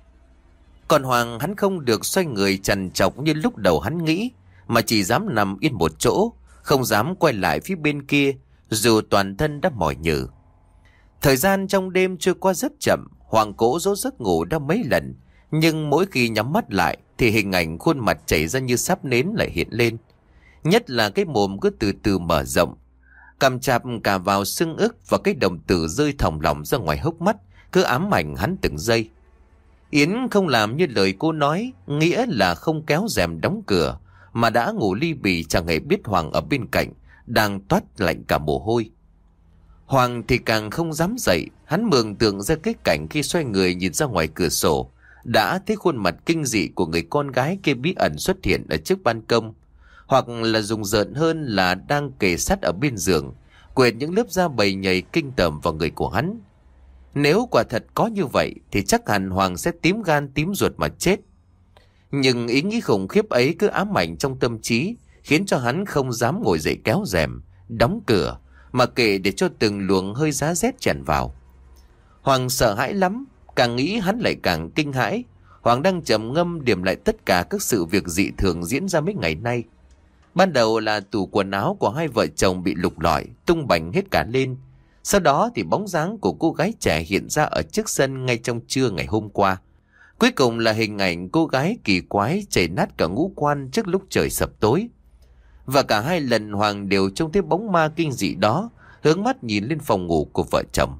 A: Còn Hoàng, hắn không được xoay người trằn trọc như lúc đầu hắn nghĩ, mà chỉ dám nằm yên một chỗ, không dám quay lại phía bên kia, dù toàn thân đã mỏi nhừ. Thời gian trong đêm trôi qua rất chậm. Hoàng cố dỗ giấc ngủ đã mấy lần, nhưng mỗi khi nhắm mắt lại thì hình ảnh khuôn mặt chảy ra như sắp nến lại hiện lên. Nhất là cái mồm cứ từ từ mở rộng, cằm chạp cả vào xương ức, và cái đồng tử rơi thòng lọng ra ngoài hốc mắt cứ ám ảnh hắn từng giây. Yến không làm như lời cô nói, nghĩa là không kéo rèm đóng cửa, mà đã ngủ li bì, chẳng hề biết Hoàng ở bên cạnh đang toát lạnh cả mồ hôi. Hoàng thì càng không dám dậy. Hắn mường tượng ra cái cảnh khi xoay người nhìn ra ngoài cửa sổ, đã thấy khuôn mặt kinh dị của người con gái kia bí ẩn xuất hiện ở trước ban công, hoặc là rùng rợn hơn là đang kề sát ở bên giường, quệt những lớp da bầy nhầy kinh tởm vào người của hắn. Nếu quả thật có như vậy thì chắc hẳn Hoàng sẽ tím gan tím ruột mà chết. Nhưng ý nghĩ khủng khiếp ấy cứ ám ảnh trong tâm trí, khiến cho hắn không dám ngồi dậy kéo rèm, đóng cửa, mà kệ để cho từng luồng hơi giá rét tràn vào. Hoàng sợ hãi lắm, càng nghĩ hắn lại càng kinh hãi. Hoàng đang trầm ngâm điểm lại tất cả các sự việc dị thường diễn ra mấy ngày nay. Ban đầu là tủ quần áo của hai vợ chồng bị lục lọi, tung bành hết cả lên. Sau đó thì bóng dáng của cô gái trẻ hiện ra ở trước sân ngay trong trưa ngày hôm qua. Cuối cùng là hình ảnh cô gái kỳ quái chảy nát cả ngũ quan trước lúc trời sập tối. Và cả hai lần Hoàng đều trông thấy bóng ma kinh dị đó, hướng mắt nhìn lên phòng ngủ của vợ chồng.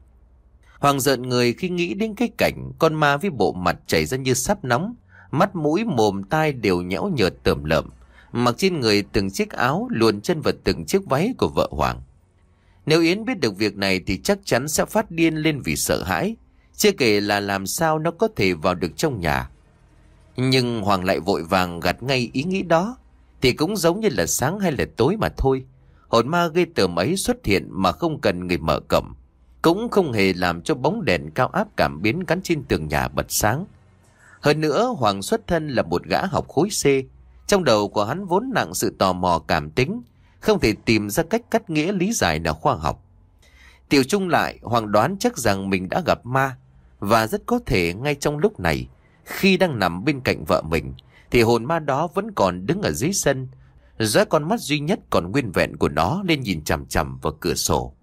A: Hoàng rợn người khi nghĩ đến cái cảnh con ma với bộ mặt chảy ra như sắp nóng, mắt mũi mồm tai đều nhẽo nhợt tởm lợm, mặc trên người từng chiếc áo, luồn chân vào từng chiếc váy của vợ Hoàng. Nếu Yến biết được việc này thì chắc chắn sẽ phát điên lên vì sợ hãi, chưa kể là làm sao nó có thể vào được trong nhà. Nhưng Hoàng lại vội vàng gạt ngay ý nghĩ đó. Thì cũng giống như là sáng hay là tối mà thôi. Hồn ma gây tởm ấy xuất hiện mà không cần người mở cổng, cũng không hề làm cho bóng đèn cao áp cảm biến gắn trên tường nhà bật sáng. Hơn nữa Hoàng xuất thân là một gã học khối C. Trong đầu của hắn vốn nặng sự tò mò cảm tính, không thể tìm ra cách cắt nghĩa lý giải nào khoa học. Tiểu chung lại, Hoàng đoán chắc rằng mình đã gặp ma. Và rất có thể ngay trong lúc này, khi đang nằm bên cạnh vợ mình, thì hồn ma đó vẫn còn đứng ở dưới sân, dõi con mắt duy nhất còn nguyên vẹn của nó lên nhìn chằm chằm vào cửa sổ.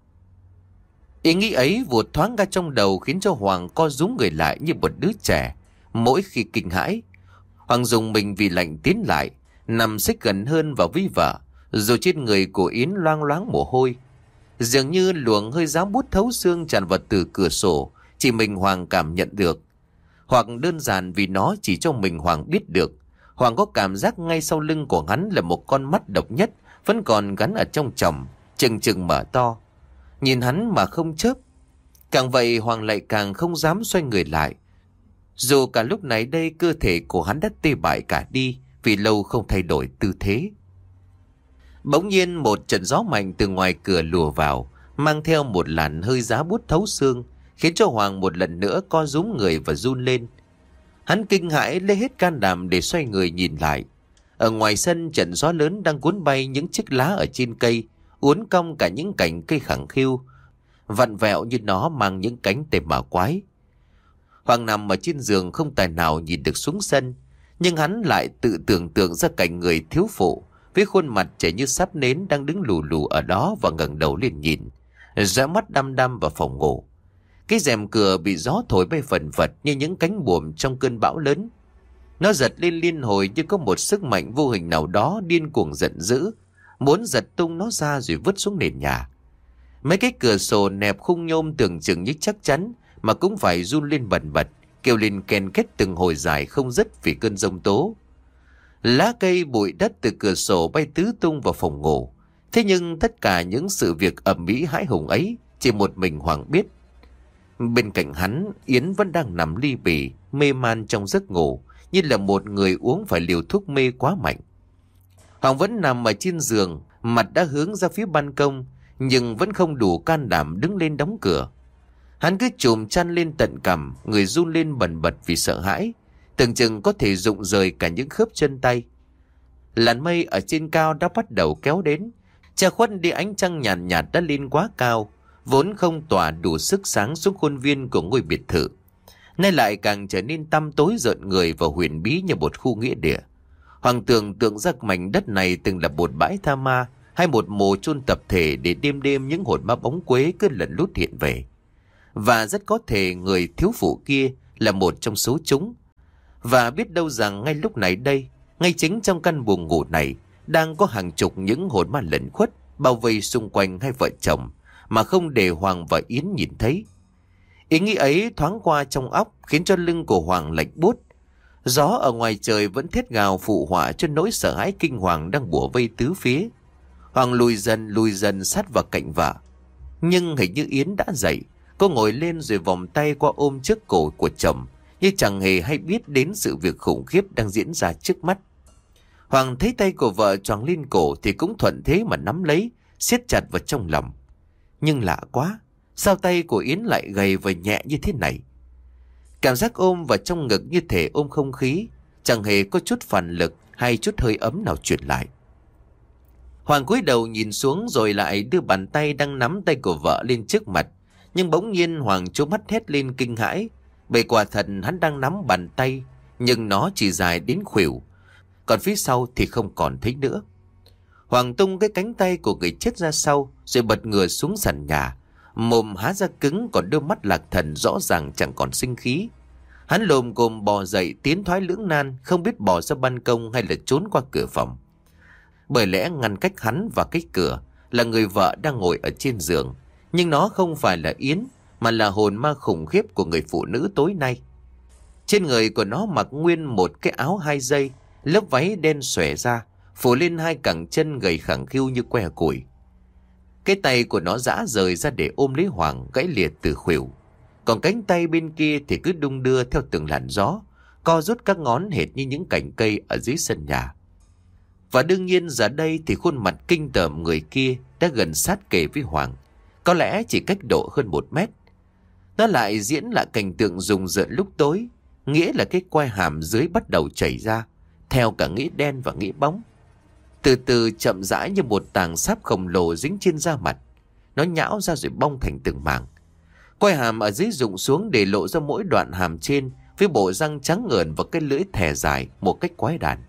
A: Ý nghĩ ấy vụt thoáng ra trong đầu khiến cho Hoàng co rúm người lại như một đứa trẻ. Mỗi khi kinh hãi, Hoàng dùng mình vì lạnh tiến lại, nằm xích gần hơn vào với vợ, rồi trên người của Yến loang loáng mồ hôi. Dường như luồng hơi giá buốt thấu xương tràn vào từ cửa sổ, chỉ mình Hoàng cảm nhận được. Hoặc đơn giản vì nó chỉ cho mình Hoàng biết được. Hoàng có cảm giác ngay sau lưng của hắn là một con mắt độc nhất vẫn còn gắn ở trong chòm, chừng chừng mở to, nhìn hắn mà không chớp. Càng vậy Hoàng lại càng không dám xoay người lại, dù cả lúc này đây cơ thể của hắn đã tê bại cả đi vì lâu không thay đổi tư thế. Bỗng nhiên một trận gió mạnh từ ngoài cửa lùa vào, mang theo một làn hơi giá buốt thấu xương, khiến cho Hoàng một lần nữa co rúm người và run lên. Hắn kinh hãi lấy hết can đảm để xoay người nhìn lại. Ở ngoài sân, trận gió lớn đang cuốn bay những chiếc lá ở trên cây, uốn cong cả những cành cây khẳng khiu, vặn vẹo như nó mang những cánh tề ma quái. Hoàng nằm ở trên giường không tài nào nhìn được xuống sân, nhưng hắn lại tự tưởng tượng ra cảnh người thiếu phụ với khuôn mặt chảy như sáp nến đang đứng lù lù ở đó và ngẩng đầu lên nhìn, dõi mắt đăm đăm vào phòng ngủ. Cái rèm cửa bị gió thổi bay phần phật như những cánh buồm trong cơn bão lớn. Nó giật lên liên hồi như có một sức mạnh vô hình nào đó điên cuồng giận dữ, muốn giật tung nó ra rồi vứt xuống nền nhà. Mấy cái cửa sổ nẹp khung nhôm tưởng chừng như chắc chắn mà cũng phải run lên bần bật, kêu lên ken kết từng hồi dài không dứt vì cơn giông tố. Lá cây bụi đất từ cửa sổ bay tứ tung vào phòng ngủ. Thế nhưng tất cả những sự việc ầm ĩ hãi hùng ấy chỉ một mình Hoàng biết. Bên cạnh hắn, Yến vẫn đang nằm li bì, mê man trong giấc ngủ, như là một người uống phải liều thuốc mê quá mạnh. Hoàng vẫn nằm ở trên giường, mặt đã hướng ra phía ban công, nhưng vẫn không đủ can đảm đứng lên đóng cửa. Hắn cứ chùm chăn lên tận cằm, người run lên bần bật vì sợ hãi, tưởng chừng có thể rụng rời cả những khớp chân tay. Làn mây ở trên cao đã bắt đầu kéo đến, che khuất đi ánh trăng nhàn nhạt, nhạt đã lên quá cao, vốn không tỏa đủ sức sáng xuống khuôn viên của ngôi biệt thự, nay lại càng trở nên tăm tối rợn người và huyền bí như một khu nghĩa địa. Hoàng tưởng tượng ra mảnh đất này từng là một bãi tha ma hay một mồ chôn tập thể để đêm đêm những hồn ma bóng quế cứ lẩn lút hiện về. Và rất có thể người thiếu phụ kia là một trong số chúng. Và biết đâu rằng ngay lúc này đây, ngay chính trong căn buồng ngủ này, đang có hàng chục những hồn ma lẩn khuất bao vây xung quanh hai vợ chồng mà không để Hoàng và Yến nhìn thấy. Ý nghĩ ấy thoáng qua trong óc khiến cho lưng của Hoàng lạnh buốt. Gió ở ngoài trời vẫn thét gào phụ họa cho nỗi sợ hãi kinh hoàng đang bủa vây tứ phía. Hoàng lùi dần lùi dần sát vào cạnh vợ. Nhưng hình như Yến đã dậy. Cô ngồi lên rồi vòng tay qua ôm trước cổ của chồng, như chẳng hề hay biết đến sự việc khủng khiếp đang diễn ra trước mắt. Hoàng thấy tay của vợ choàng lên cổ thì cũng thuận thế mà nắm lấy, siết chặt vào trong lòng. Nhưng lạ quá, sao tay của Yến lại gầy và nhẹ như thế này? Cảm giác ôm vào trong ngực như thể ôm không khí, chẳng hề có chút phản lực hay chút hơi ấm nào truyền lại. Hoàng cúi đầu nhìn xuống rồi lại đưa bàn tay đang nắm tay của vợ lên trước mặt. Nhưng bỗng nhiên Hoàng trố mắt hét lên kinh hãi, bởi quả thật hắn đang nắm bàn tay, nhưng nó chỉ dài đến khuỷu, còn phía sau thì không còn thấy nữa. Hoàng tung cái cánh tay của người chết ra sau, rồi bật ngửa xuống sàn nhà, mồm há ra cứng, còn đôi mắt lạc thần rõ ràng chẳng còn sinh khí. Hắn lồm cồm bò dậy, tiến thoái lưỡng nan, không biết bò ra ban công hay là trốn qua cửa phòng. Bởi lẽ ngăn cách hắn và cái cửa là người vợ đang ngồi ở trên giường, nhưng nó không phải là Yến, mà là hồn ma khủng khiếp của người phụ nữ tối nay. Trên người của nó mặc nguyên một cái áo hai dây, lớp váy đen xòe ra, phủ lên hai cẳng chân gầy khẳng khiu như que củi. Cái tay của nó giã rời ra để ôm lấy Hoàng, gãy liệt từ khuỷu. Còn cánh tay bên kia thì cứ đung đưa theo từng làn gió, co rút các ngón hệt như những cành cây ở dưới sân nhà. Và đương nhiên giờ đây thì khuôn mặt kinh tởm người kia đã gần sát kề với Hoàng, có lẽ chỉ cách độ hơn một mét. Nó lại diễn lại cảnh tượng rùng rợn lúc tối, nghĩa là cái quai hàm dưới bắt đầu chảy ra, theo cả nghĩa đen và nghĩa bóng. Từ từ chậm rãi như một tảng sáp khổng lồ dính trên da mặt. Nó nhão ra rồi bong thành từng mảng. Quai hàm ở dưới rụng xuống để lộ ra mỗi đoạn hàm trên với bộ răng trắng ngời và cái lưỡi thè dài một cách quái đản.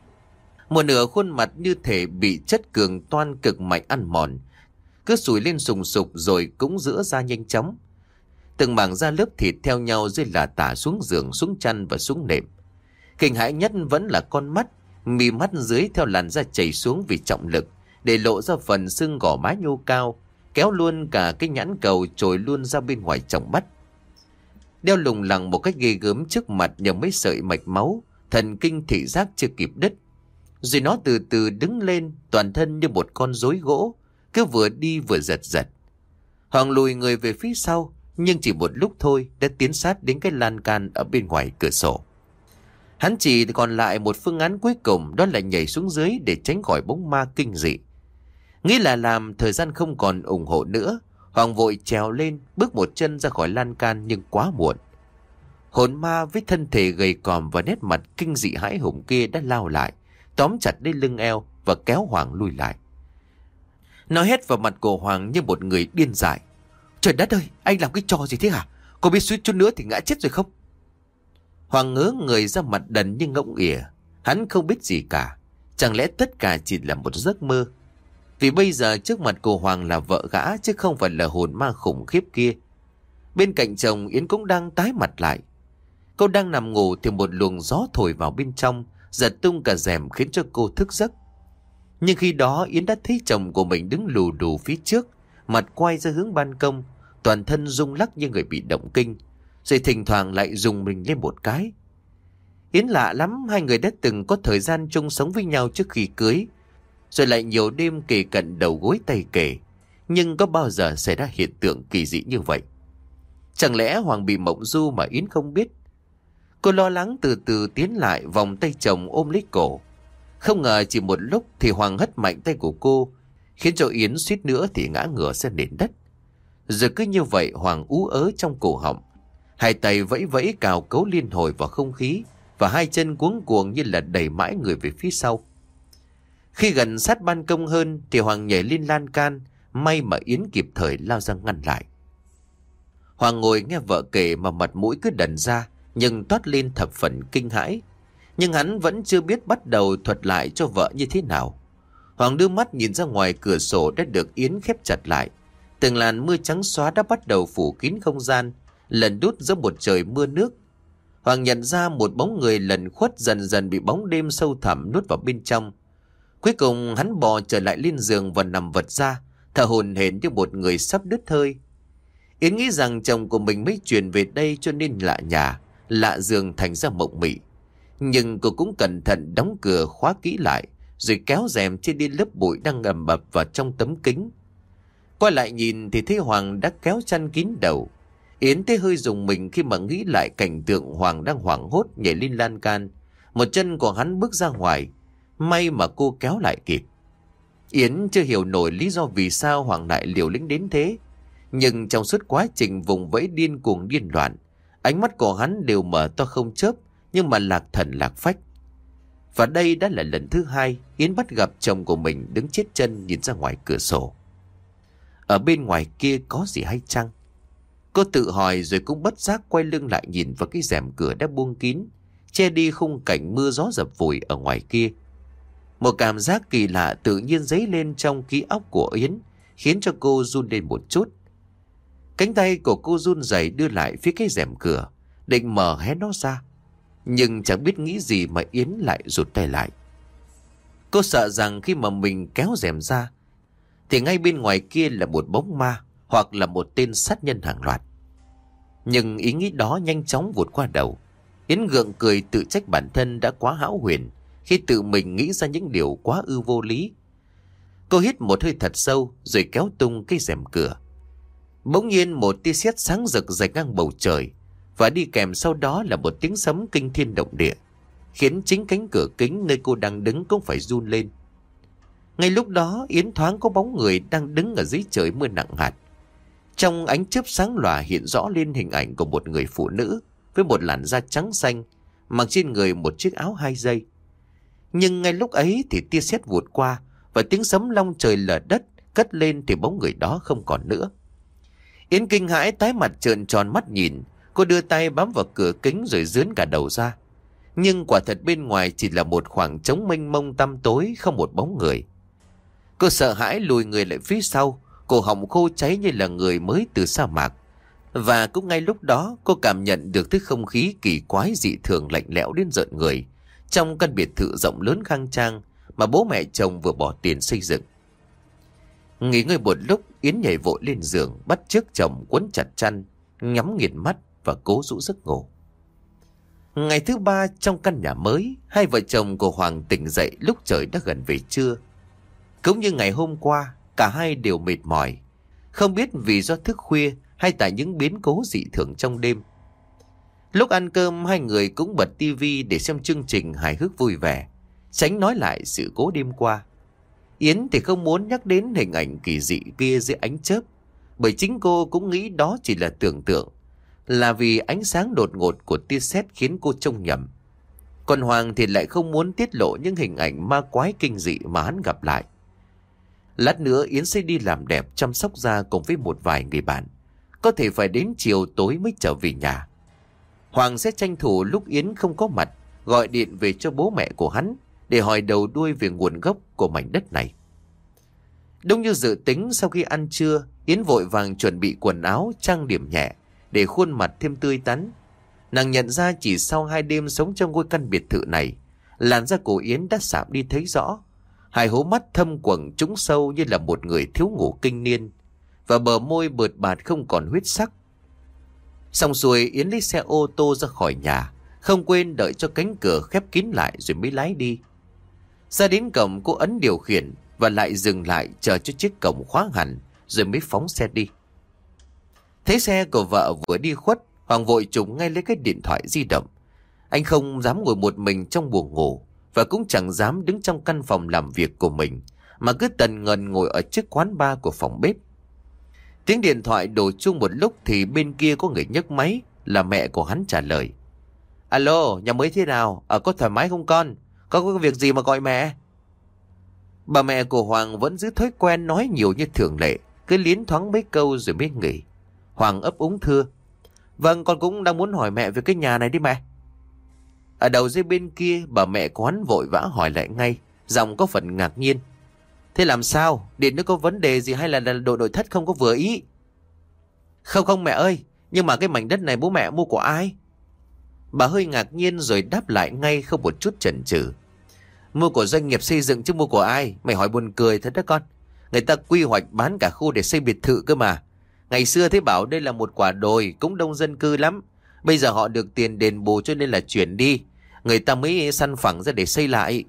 A: Một nửa khuôn mặt như thể bị chất cường toan cực mạnh ăn mòn, cứ sùi lên sùng sục rồi cũng rữa ra nhanh chóng. Từng mảng da lớp thịt theo nhau dưới là tả xuống giường, xuống chăn và xuống nệm. Kinh hãi nhất vẫn là con mắt, mí mắt dưới theo làn da chảy xuống vì trọng lực, để lộ ra phần xương gò má nhô cao, kéo luôn cả cái nhãn cầu trồi luôn ra bên ngoài tròng mắt. Đeo lủng lẳng một cách ghê gớm trước mặt nhờ mấy sợi mạch máu, thần kinh thị giác chưa kịp đứt. Rồi nó từ từ đứng lên, toàn thân như một con rối gỗ, cứ vừa đi vừa giật giật. Hoàng lùi người về phía sau, nhưng chỉ một lúc thôi đã tiến sát đến cái lan can ở bên ngoài cửa sổ. Hắn chỉ còn lại một phương án cuối cùng, đó là nhảy xuống dưới để tránh khỏi bóng ma kinh dị. Nghĩ là làm thời gian không còn ủng hộ nữa, Hoàng vội trèo lên, bước một chân ra khỏi lan can nhưng quá muộn. Hồn ma với thân thể gầy còm và nét mặt kinh dị hãi hùng kia đã lao lại, tóm chặt lấy lưng eo và kéo Hoàng lui lại. Nó hét vào mặt của Hoàng như một người điên dại. Trời đất ơi, anh làm cái trò gì thế hả? Có biết suýt chút nữa thì ngã chết rồi không? Hoàng ngớ người ra mặt đần như ngỗng ỉa. Hắn không biết gì cả. Chẳng lẽ tất cả chỉ là một giấc mơ? Vì bây giờ trước mặt của Hoàng là vợ gã chứ không phải là hồn ma khủng khiếp kia. Bên cạnh chồng Yến cũng đang tái mặt lại. Cô đang nằm ngủ thì một luồng gió thổi vào bên trong, giật tung cả rèm khiến cho cô thức giấc. Nhưng khi đó Yến đã thấy chồng của mình đứng lù đù phía trước, mặt quay ra hướng ban công, toàn thân rung lắc như người bị động kinh, rồi thỉnh thoảng lại rùng mình lên một cái. Yến lạ lắm, hai người đã từng có thời gian chung sống với nhau trước khi cưới, rồi lại nhiều đêm kề cận đầu gối tay kề, nhưng có bao giờ xảy ra hiện tượng kỳ dị như vậy? Chẳng lẽ Hoàng bị mộng du mà Yến không biết? Cô lo lắng từ từ tiến lại, vòng tay chồng ôm lấy cổ. Không ngờ chỉ một lúc thì Hoàng hất mạnh tay của cô, khiến cho Yến suýt nữa thì ngã ngửa ra nền đất. Rồi cứ như vậy Hoàng ú ớ trong cổ họng, hai tay vẫy vẫy cào cấu liên hồi vào không khí, và hai chân cuống cuồng như là đẩy mãi người về phía sau. Khi gần sát ban công hơn thì Hoàng nhảy lên lan can, may mà Yến kịp thời lao ra ngăn lại. Hoàng ngồi nghe vợ kể mà mặt mũi cứ đần ra, nhưng toát lên thập phần kinh hãi. Nhưng hắn vẫn chưa biết bắt đầu thuật lại cho vợ như thế nào. Hoàng đưa mắt nhìn ra ngoài cửa sổ đã được Yến khép chặt lại. Từng làn mưa trắng xóa đã bắt đầu phủ kín không gian, lần đút giữa một trời mưa nước. Hoàng nhận ra một bóng người lẩn khuất dần dần bị bóng đêm sâu thẳm nuốt vào bên trong. Cuối cùng hắn bò trở lại lên giường và nằm vật ra, thở hổn hển như một người sắp đứt hơi. Yến nghĩ rằng chồng của mình mới chuyển về đây cho nên lạ nhà, lạ giường thành ra mộng mị. Nhưng cô cũng cẩn thận đóng cửa khóa kỹ lại, rồi kéo rèm trên đi lớp bụi đang ẩm ập vào trong tấm kính. Quay lại nhìn thì thấy Hoàng đã kéo chăn kín đầu. Yến thấy hơi rùng mình khi mà nghĩ lại cảnh tượng Hoàng đang hoảng hốt nhảy lên lan can. Một chân của hắn bước ra ngoài, may mà cô kéo lại kịp. Yến chưa hiểu nổi lý do vì sao Hoàng lại liều lĩnh đến thế. Nhưng trong suốt quá trình vùng vẫy điên cuồng điên loạn, ánh mắt của hắn đều mở to không chớp, nhưng mà lạc thần lạc phách. Và đây đã là lần thứ hai Yến bắt gặp chồng của mình đứng chết chân nhìn ra ngoài cửa sổ. Ở bên ngoài kia có gì hay chăng? Cô tự hỏi rồi cũng bất giác quay lưng lại nhìn vào cái rèm cửa đã buông kín, che đi khung cảnh mưa gió dập vùi ở ngoài kia. Một cảm giác kỳ lạ tự nhiên dấy lên trong ký óc của Yến, khiến cho cô run lên một chút. Cánh tay của cô run rẩy đưa lại phía cái rèm cửa, định mở hé nó ra. Nhưng chẳng biết nghĩ gì mà Yến lại rụt tay lại. Cô sợ rằng khi mà mình kéo rèm ra thì ngay bên ngoài kia là một bóng ma, hoặc là một tên sát nhân hàng loạt. Nhưng ý nghĩ đó nhanh chóng vụt qua đầu. Yến gượng cười tự trách bản thân đã quá hão huyền khi tự mình nghĩ ra những điều quá ư vô lý. Cô hít một hơi thật sâu rồi kéo tung cái rèm cửa. Bỗng nhiên một tia sét sáng rực rạch ngang bầu trời, và đi kèm sau đó là một tiếng sấm kinh thiên động địa, khiến chính cánh cửa kính nơi cô đang đứng cũng phải run lên. Ngay lúc đó Yến thoáng có bóng người đang đứng ở dưới trời mưa nặng hạt. Trong ánh chớp sáng lòa hiện rõ lên hình ảnh của một người phụ nữ với một làn da trắng xanh, mặc trên người một chiếc áo hai dây. Nhưng ngay lúc ấy thì tia sét vụt qua, và tiếng sấm long trời lở đất cất lên thì bóng người đó không còn nữa. Yến kinh hãi tái mặt trợn tròn mắt nhìn. Cô đưa tay bám vào cửa kính rồi dướn cả đầu ra. Nhưng quả thật bên ngoài chỉ là một khoảng trống mênh mông tăm tối, không một bóng người. Cô sợ hãi lùi người lại phía sau, cổ họng khô cháy như là người mới từ sa mạc. Và cũng ngay lúc đó cô cảm nhận được thứ không khí kỳ quái dị thường lạnh lẽo đến rợn người trong căn biệt thự rộng lớn khang trang mà bố mẹ chồng vừa bỏ tiền xây dựng. Nghỉ ngơi một lúc, Yến nhảy vội lên giường, bắt chước chồng quấn chặt chăn, nhắm nghiền mắt và cố rũ giấc ngủ. Ngày thứ ba trong căn nhà mới, hai vợ chồng của Hoàng tỉnh dậy lúc trời đã gần về trưa. Cũng như ngày hôm qua, cả hai đều mệt mỏi, không biết vì do thức khuya hay tại những biến cố dị thường trong đêm. Lúc ăn cơm, hai người cũng bật tivi để xem chương trình hài hước vui vẻ, tránh nói lại sự cố đêm qua. Yến thì không muốn nhắc đến hình ảnh kỳ dị kia dưới ánh chớp, bởi chính cô cũng nghĩ đó chỉ là tưởng tượng, là vì ánh sáng đột ngột của tia sét khiến cô trông nhầm. Còn Hoàng thì lại không muốn tiết lộ những hình ảnh ma quái kinh dị mà hắn gặp lại. Lát nữa Yến sẽ đi làm đẹp chăm sóc da cùng với một vài người bạn, có thể phải đến chiều tối mới trở về nhà. Hoàng sẽ tranh thủ lúc Yến không có mặt, gọi điện về cho bố mẹ của hắn để hỏi đầu đuôi về nguồn gốc của mảnh đất này. Đúng như dự tính, sau khi ăn trưa, Yến vội vàng chuẩn bị quần áo, trang điểm nhẹ để khuôn mặt thêm tươi tắn. Nàng nhận ra chỉ sau hai đêm sống trong ngôi căn biệt thự này, làn da của Yến đã sạm đi thấy rõ. Hai hố mắt thâm quầng trũng sâu như là một người thiếu ngủ kinh niên, và bờ môi bợt bạt không còn huyết sắc. Xong xuôi, Yến lấy xe ô tô ra khỏi nhà, không quên đợi cho cánh cửa khép kín lại rồi mới lái đi. Ra đến cổng, cô ấn điều khiển và lại dừng lại chờ cho chiếc cổng khóa hẳn rồi mới phóng xe đi. Thấy xe của vợ vừa đi khuất, Hoàng vội trùng ngay lấy cái điện thoại di động. Anh không dám ngồi một mình trong buồng ngủ, và cũng chẳng dám đứng trong căn phòng làm việc của mình, mà cứ tần ngần ngồi ở chiếc quán bar của phòng bếp. Tiếng điện thoại đổ chuông một lúc thì bên kia có người nhấc máy, là mẹ của hắn trả lời. Alo, nhà mới thế nào? Ở có thoải mái không con? Có có việc gì mà gọi mẹ? Bà mẹ của Hoàng vẫn giữ thói quen nói nhiều như thường lệ, cứ liến thoáng mấy câu rồi mới nghỉ. Hoàng ấp úng thưa. Vâng, con cũng đang muốn hỏi mẹ về cái nhà này đi mẹ. Ở đầu dây bên kia, bà mẹ của hắn vội vã hỏi lại ngay, giọng có phần ngạc nhiên. Thế làm sao? Điện nó có vấn đề gì hay là đồ nội thất không có vừa ý? Không không mẹ ơi, nhưng mà cái mảnh đất này bố mẹ mua của ai? Bà hơi ngạc nhiên rồi đáp lại ngay không một chút chần chừ. Mua của doanh nghiệp xây dựng chứ mua của ai? Mày hỏi buồn cười thật đó con. Người ta quy hoạch bán cả khu để xây biệt thự cơ mà. Ngày xưa thấy bảo đây là một quả đồi, cũng đông dân cư lắm. Bây giờ họ được tiền đền bù cho nên là chuyển đi. Người ta mới săn phẳng ra để xây lại.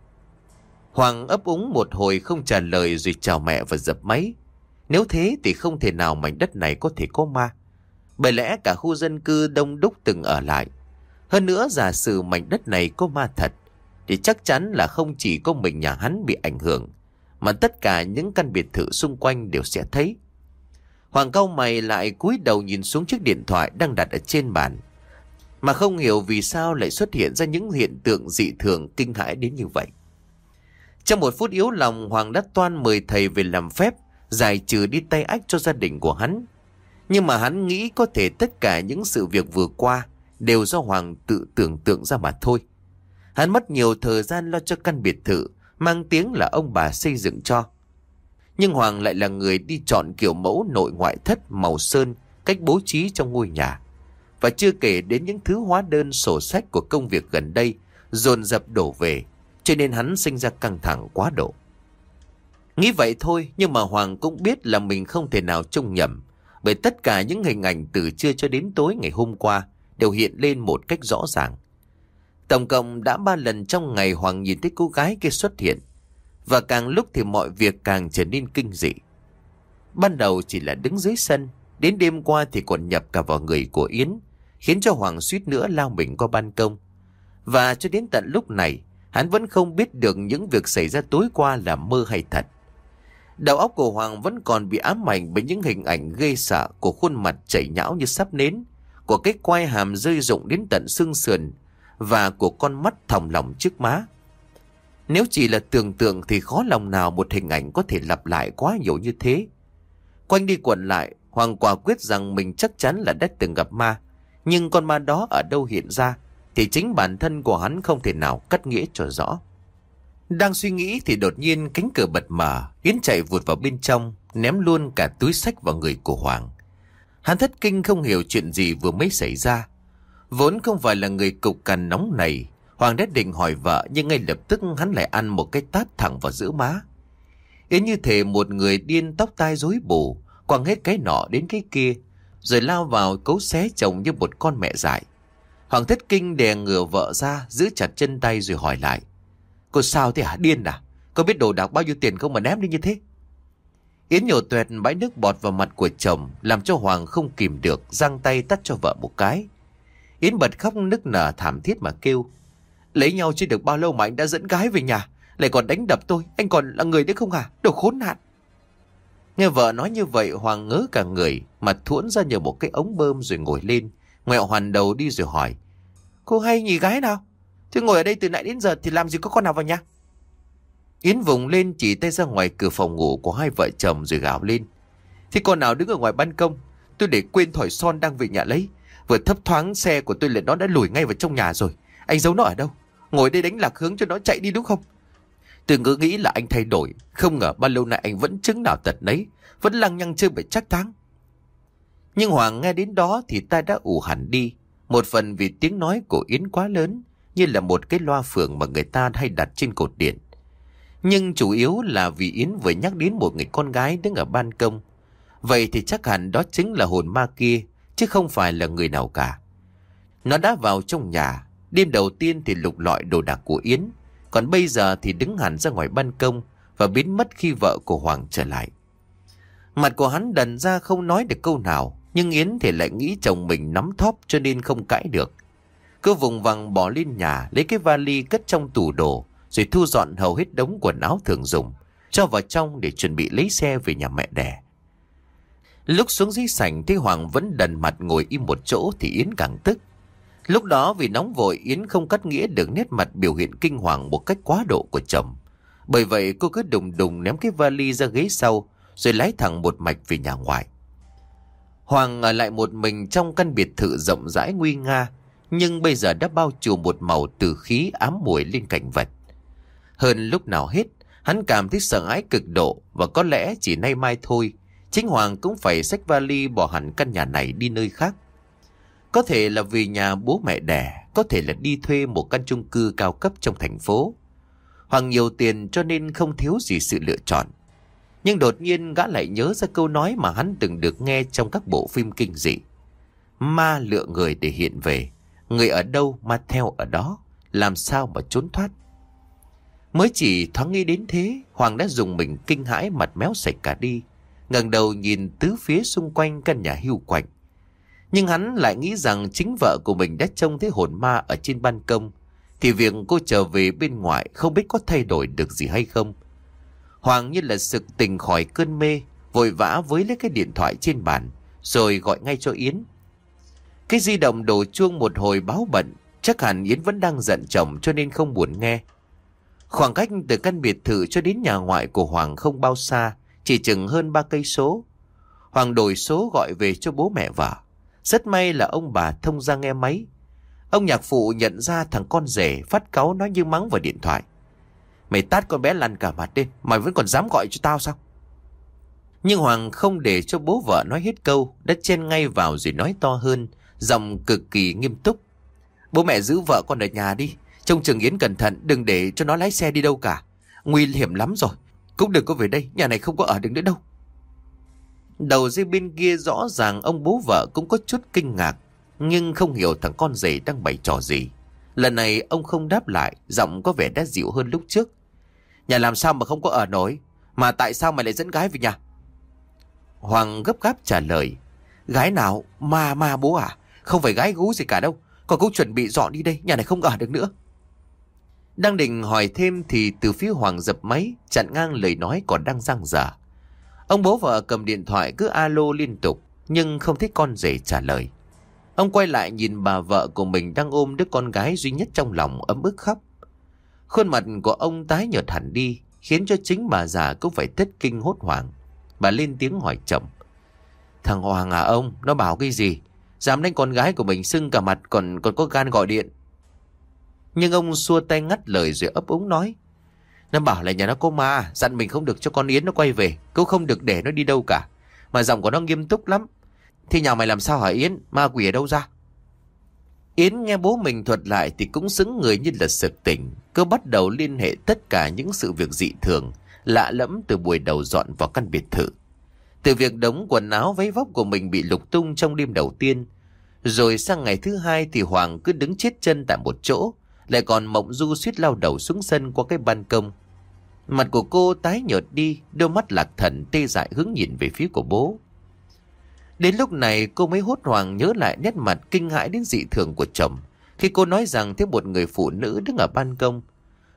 A: Hoàng ấp úng một hồi không trả lời rồi chào mẹ và dập máy. Nếu thế thì không thể nào mảnh đất này có thể có ma. Bởi lẽ cả khu dân cư đông đúc từng ở lại. Hơn nữa, giả sử mảnh đất này có ma thật, thì chắc chắn là không chỉ có mình nhà hắn bị ảnh hưởng, mà tất cả những căn biệt thự xung quanh đều sẽ thấy. Hoàng cau mày lại cúi đầu nhìn xuống chiếc điện thoại đang đặt ở trên bàn, mà không hiểu vì sao lại xuất hiện ra những hiện tượng dị thường kinh hãi đến như vậy. Trong một phút yếu lòng, Hoàng đã toan mời thầy về làm phép, giải trừ đi tay ách cho gia đình của hắn. Nhưng mà hắn nghĩ có thể tất cả những sự việc vừa qua đều do Hoàng tự tưởng tượng ra mà thôi. Hắn mất nhiều thời gian lo cho căn biệt thự mang tiếng là ông bà xây dựng cho. Nhưng Hoàng lại là người đi chọn kiểu mẫu nội ngoại thất, màu sơn, cách bố trí trong ngôi nhà. Và chưa kể đến những thứ hóa đơn sổ sách của công việc gần đây dồn dập đổ về, cho nên hắn sinh ra căng thẳng quá độ. Nghĩ vậy thôi, nhưng mà Hoàng cũng biết là mình không thể nào trông nhầm, bởi tất cả những hình ảnh từ trưa cho đến tối ngày hôm qua đều hiện lên một cách rõ ràng. Tổng cộng đã ba lần trong ngày Hoàng nhìn thấy cô gái kia xuất hiện, và càng lúc thì mọi việc càng trở nên kinh dị. Ban đầu chỉ là đứng dưới sân, đến đêm qua thì còn nhập cả vào người của Yến, khiến cho Hoàng suýt nữa lao mình qua ban công. Và cho đến tận lúc này, hắn vẫn không biết được những việc xảy ra tối qua là mơ hay thật. Đầu óc của Hoàng vẫn còn bị ám ảnh bởi những hình ảnh ghê sợ của khuôn mặt chảy nhão như sắp nến, của cái quai hàm rơi rụng đến tận xương sườn, và của con mắt thòng lọng trước má. Nếu chỉ là tưởng tượng thì khó lòng nào một hình ảnh có thể lặp lại quá nhiều như thế. Quanh đi quẩn lại, Hoàng quả quyết rằng mình chắc chắn là đã từng gặp ma. Nhưng con ma đó ở đâu hiện ra thì chính bản thân của hắn không thể nào cắt nghĩa cho rõ. Đang suy nghĩ thì đột nhiên cánh cửa bật mở, Yến chạy vụt vào bên trong, ném luôn cả túi xách vào người của Hoàng. Hắn thất kinh không hiểu chuyện gì vừa mới xảy ra. Vốn không phải là người cục cằn nóng này, Hoàng đã định hỏi vợ, nhưng ngay lập tức hắn lại ăn một cái tát thẳng vào giữa má. Yến như thể một người điên, tóc tai rối bù, quăng hết cái nọ đến cái kia, rồi lao vào cấu xé chồng như một con mẹ dại. Hoàng thất kinh đè ngửa vợ ra, giữ chặt chân tay rồi hỏi lại. Cô sao thế hả? Điên à? Có biết đồ đạc bao nhiêu tiền không mà ném đi như thế? Yến nhổ tuẹt bãi nước bọt vào mặt của chồng, làm cho Hoàng không kìm được, giang tay tát cho vợ một cái. Yến bật khóc nức nở thảm thiết mà kêu. Lấy nhau chưa được bao lâu mà anh đã dẫn gái về nhà. lại còn đánh đập tôi. Anh còn là người đấy không hả? Đồ khốn nạn. Nghe vợ nói như vậy, Hoàng ngớ cả người, mặt thuỗn ra nhờ một cái ống bơm rồi ngồi lên, ngoẹo hoàn đầu đi rồi hỏi: Cô hay nhì gái nào? Thế ngồi ở đây từ nãy đến giờ thì làm gì có con nào vào nhà? Yến vùng lên chỉ tay ra ngoài cửa phòng ngủ của hai vợ chồng rồi gào lên: Thế con nào đứng ở ngoài ban công? Tôi để quên thỏi son đang về nhà lấy. Vừa thấp thoáng xe của tôi là nó đã lùi ngay vào trong nhà rồi. Anh giấu nó ở đâu? Ngồi đây đánh lạc hướng cho nó chạy đi đúng không? Tôi cứ nghĩ là anh thay đổi, không ngờ bao lâu nay anh vẫn chứng nào tật nấy, vẫn lăng nhăng chơi bậy chắc thắng. Nhưng Hoàng nghe đến đó thì tai đã ù hẳn đi. Một phần vì tiếng nói của Yến quá lớn, như là một cái loa phường mà người ta hay đặt trên cột điện. Nhưng chủ yếu là vì Yến vừa nhắc đến một người con gái đứng ở ban công. Vậy thì chắc hẳn đó chính là hồn ma kia, chứ không phải là người nào cả. Nó đã vào trong nhà. Đêm đầu tiên thì lục lọi đồ đạc của Yến, còn bây giờ thì đứng hẳn ra ngoài ban công và biến mất khi vợ của Hoàng trở lại. Mặt của hắn đần ra không nói được câu nào, nhưng Yến thì lại nghĩ chồng mình nắm thóp cho nên không cãi được. Cứ vùng vằng bỏ lên nhà, lấy cái vali cất trong tủ đồ, rồi thu dọn hầu hết đống quần áo thường dùng, cho vào trong để chuẩn bị lấy xe về nhà mẹ đẻ. Lúc xuống dưới sảnh thấy Hoàng vẫn đần mặt ngồi im một chỗ thì Yến càng tức. Lúc đó vì nóng vội, Yến không cắt nghĩa được nét mặt biểu hiện kinh hoàng một cách quá độ của chồng. Bởi vậy cô cứ đùng đùng ném cái vali ra ghế sau, rồi lái thẳng một mạch về nhà ngoại. Hoàng ở lại một mình trong căn biệt thự rộng rãi nguy nga, nhưng bây giờ đã bao trùm một màu tử khí ám muội lên cảnh vật. Hơn lúc nào hết, hắn cảm thấy sợ hãi cực độ, và có lẽ chỉ nay mai thôi, chính Hoàng cũng phải xách vali bỏ hẳn căn nhà này đi nơi khác. Có thể là vì nhà bố mẹ đẻ, có thể là đi thuê một căn chung cư cao cấp trong thành phố. Hoàng nhiều tiền cho nên không thiếu gì sự lựa chọn. Nhưng đột nhiên gã lại nhớ ra câu nói mà hắn từng được nghe trong các bộ phim kinh dị: ma lựa người để hiện về, người ở đâu ma theo ở đó, làm sao mà trốn thoát. Mới chỉ thoáng nghĩ đến thế, Hoàng đã dùng mình kinh hãi, mặt méo sạch cả đi, ngẩng đầu nhìn tứ phía xung quanh căn nhà hiu quạnh. Nhưng hắn lại nghĩ rằng chính vợ của mình đã trông thấy hồn ma ở trên ban công, thì việc cô trở về bên ngoài không biết có thay đổi được gì hay không. Hoàng như là sực tỉnh khỏi cơn mê, vội vã với lấy cái điện thoại trên bàn, rồi gọi ngay cho Yến. Cái di động đổ chuông một hồi báo bận, chắc hẳn Yến vẫn đang giận chồng cho nên không buồn nghe. Khoảng cách từ căn biệt thự cho đến nhà ngoại của Hoàng không bao xa, chỉ chừng hơn ba cây số. Hoàng đổi số gọi về cho bố mẹ vợ. Rất may là ông bà thông ra nghe máy. Ông nhạc phụ nhận ra thằng con rể phát cáu nói như mắng vào điện thoại: Mày tát con bé lăn cả mặt đi, mày vẫn còn dám gọi cho tao sao? Nhưng Hoàng không để cho bố vợ nói hết câu, đã chen ngay vào rồi nói to hơn, giọng cực kỳ nghiêm túc: Bố mẹ giữ vợ con ở nhà đi, trông chừng Yến cẩn thận, đừng để cho nó lái xe đi đâu cả. Nguy hiểm lắm rồi, cũng đừng có về đây, nhà này không có ở được nữa đâu. Đầu dây bên kia rõ ràng ông bố vợ cũng có chút kinh ngạc, nhưng không hiểu thằng con rể đang bày trò gì. Lần này ông không đáp lại, giọng có vẻ đã dịu hơn lúc trước: Nhà làm sao mà không có ở nổi, mà tại sao mày lại dẫn gái về nhà? Hoàng gấp gáp trả lời: Gái nào? Ma ma bố à? Không phải gái gú gì cả đâu, con cũng chuẩn bị dọn đi đây, nhà này không ở được nữa. Đang định hỏi thêm thì từ phía Hoàng dập máy, chặn ngang lời nói còn đang dang dở. Ông bố vợ cầm điện thoại cứ alo liên tục, nhưng không thấy con rể trả lời. Ông quay lại nhìn bà vợ của mình đang ôm đứa con gái duy nhất trong lòng ấm ức khóc. Khuôn mặt của ông tái nhợt hẳn đi, khiến cho chính bà già cũng phải thất kinh hốt hoảng. Bà lên tiếng hỏi chồng: Thằng Hoàng à ông, nó bảo cái gì? Dám đánh con gái của mình sưng cả mặt, còn còn có gan gọi điện. Nhưng ông xua tay ngắt lời rồi ấp úng nói: Nó bảo là nhà nó có ma, dặn mình không được cho con Yến nó quay về, cũng không được để nó đi đâu cả. Mà giọng của nó nghiêm túc lắm. Thì nhà mày làm sao hả Yến? Ma quỷ ở đâu ra? Yến nghe bố mình thuật lại thì cũng sững người như là sực tỉnh. Cô bắt đầu liên hệ tất cả những sự việc dị thường, lạ lẫm từ buổi đầu dọn vào căn biệt thự. Từ việc đống quần áo váy vóc của mình bị lục tung trong đêm đầu tiên, rồi sang ngày thứ hai thì Hoàng cứ đứng chết chân tại một chỗ, lại còn mộng du suýt lao đầu xuống sân qua cái ban công. Mặt của cô tái nhợt đi, đôi mắt lạc thần tê dại hướng nhìn về phía của bố. Đến lúc này cô mới hốt hoảng nhớ lại nét mặt kinh hãi đến dị thường của chồng khi cô nói rằng thấy một người phụ nữ đứng ở ban công.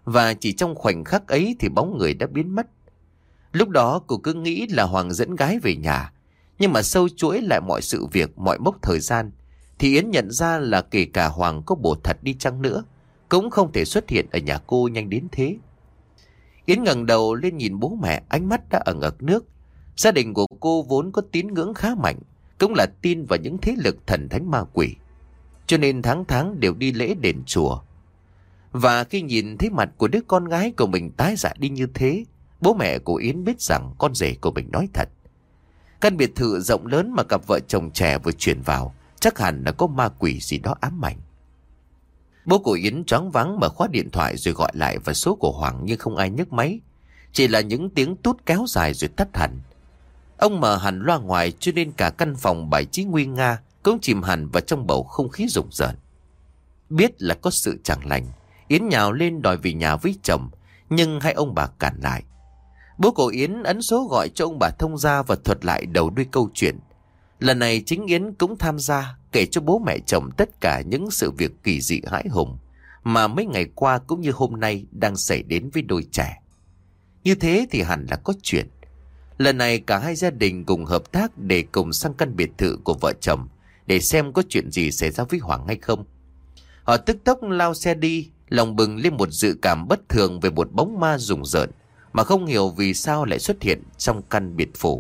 A: và chỉ trong khoảnh khắc ấy thì bóng người đã biến mất. Lúc đó cô cứ nghĩ là Hoàng dẫn gái về nhà, nhưng mà sâu chuỗi lại mọi sự việc, mọi mốc thời gian, thì Yến nhận ra là kể cả Hoàng có bồ thật đi chăng nữa, cũng không thể xuất hiện ở nhà cô nhanh đến thế. Yến ngẩng đầu lên nhìn bố mẹ, ánh mắt đã ẩn ực nước. Gia đình của cô vốn có tín ngưỡng khá mạnh, cũng là tin vào những thế lực thần thánh ma quỷ, cho nên tháng tháng đều đi lễ đền chùa. Và khi nhìn thấy mặt của đứa con gái của mình tái dạ đi như thế, bố mẹ của Yến biết rằng con rể của mình nói thật. Căn biệt thự rộng lớn mà cặp vợ chồng trẻ vừa chuyển vào chắc hẳn là có ma quỷ gì đó ám ảnh. Bố của Yến choáng váng mà khóa điện thoại rồi gọi lại vào số của Hoàng, nhưng không ai nhấc máy, chỉ là những tiếng tút kéo dài rồi tắt hẳn. Ông mở hẳn loa ngoài, cho nên cả căn phòng bài trí nguy nga cũng chìm hẳn vào trong bầu không khí rùng rợn. Biết là có sự chẳng lành, Yến nhào lên đòi về nhà với chồng, nhưng hai ông bà cản lại. Bố của Yến ấn số gọi cho ông bà thông gia và thuật lại đầu đuôi câu chuyện. Lần này chính Yến cũng tham gia, kể cho bố mẹ chồng tất cả những sự việc kỳ dị hãi hùng mà mấy ngày qua cũng như hôm nay đang xảy đến với đôi trẻ. Như thế thì hẳn là có chuyện. Lần này cả hai gia đình cùng hợp tác để cùng sang căn biệt thự của vợ chồng để xem có chuyện gì xảy ra với Hoàng hay không. Họ tức tốc lao xe đi, lòng bừng lên một dự cảm bất thường về một bóng ma rùng rợn mà không hiểu vì sao lại xuất hiện trong căn biệt phủ.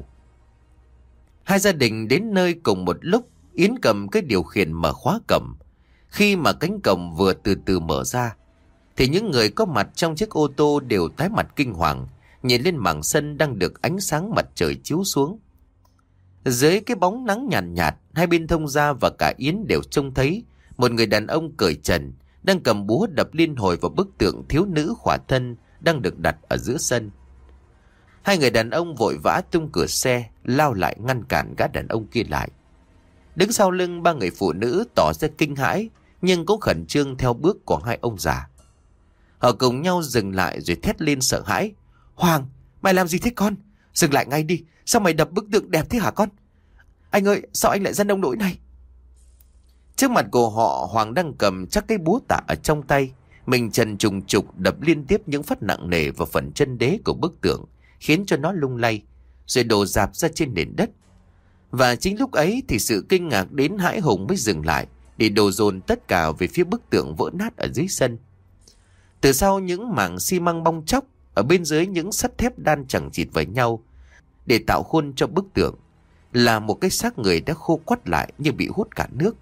A: Hai gia đình đến nơi cùng một lúc. Yến cầm cái điều khiển mở khóa cổng. Khi mà cánh cổng vừa từ từ mở ra thì những người có mặt trong chiếc ô tô đều tái mặt kinh hoàng, nhìn lên mảng sân đang được ánh sáng mặt trời chiếu xuống. Dưới cái bóng nắng nhàn nhạt, nhạt, hai bên thông gia và cả Yến đều trông thấy một người đàn ông cởi trần đang cầm búa đập liên hồi vào bức tượng thiếu nữ khỏa thân đang được đặt ở giữa sân. Hai người đàn ông vội vã tung cửa xe, lao lại ngăn cản gã đàn ông kia lại. Đứng sau lưng ba người phụ nữ tỏ ra kinh hãi, nhưng cũng khẩn trương theo bước của hai ông già. Họ cùng nhau dừng lại rồi thét lên sợ hãi. Hoàng, mày làm gì thế con? Dừng lại ngay đi, sao mày đập bức tượng đẹp thế hả con? Anh ơi, sao anh lại ra nông nỗi này? Trước mặt của họ, Hoàng đang cầm chắc cái búa tạ ở trong tay, mình trần trùng trục đập liên tiếp những phát nặng nề vào phần chân đế của bức tượng, khiến cho nó lung lay, rồi đổ rạp ra trên nền đất. Và chính lúc ấy thì sự kinh ngạc đến hãi hùng mới dừng lại để đổ dồn tất cả về phía bức tượng vỡ nát ở dưới sân. Từ sau những mảng xi măng bong chóc, ở bên dưới những sắt thép đan chằng chịt với nhau để tạo khuôn cho bức tượng là một cái xác người đã khô quắt lại như bị hút cả nước.